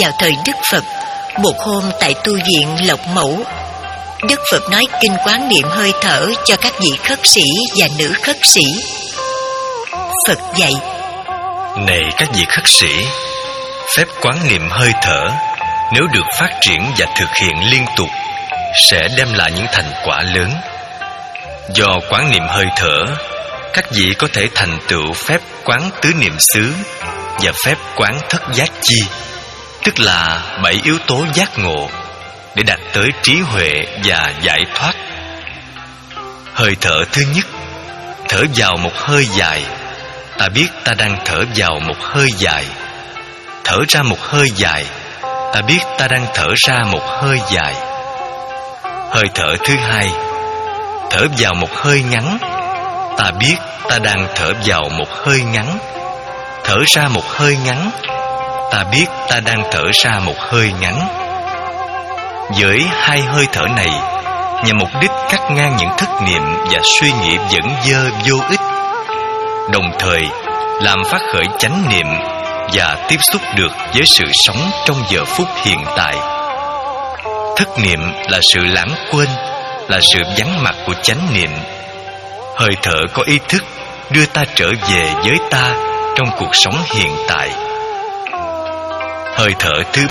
Vào thời Đức Phật, một hôm tại tu viện Lộc Mẫu, Đức Phật nói kinh quán niệm hơi thở cho các vị khất sĩ và nữ khất sĩ. Phật dạy:
Này các vị khất sĩ, phép quán niệm hơi thở nếu được phát triển và thực hiện liên tục sẽ đem lại những thành quả lớn. Do quán niệm hơi thở, các vị có thể thành tựu phép quán tứ niệm xứ và phép quán thất giác chi, tức là bảy yếu tố giác ngộ, để đạt tới trí huệ và giải thoát. Hơi thở thứ nhất, thở vào một hơi dài, ta biết ta đang thở vào một hơi dài. Thở ra một hơi dài, ta biết ta đang thở ra một hơi dài. Hơi thở thứ hai, thở vào một hơi ngắn, ta biết ta đang thở vào một hơi ngắn. Thở ra một hơi ngắn, ta biết ta đang thở ra một hơi ngắn. Với hai hơi thở này, nhằm mục đích cắt ngang những thất niệm và suy nghĩ dẫn dơ vô ích, đồng thời làm phát khởi chánh niệm và tiếp xúc được với sự sống trong giờ phút hiện tại. Thất niệm là sự lãng quên, là sự vắng mặt của chánh niệm. Hơi thở có ý thức đưa ta trở về với ta trong cuộc sống hiện tại. Hơi thở thứ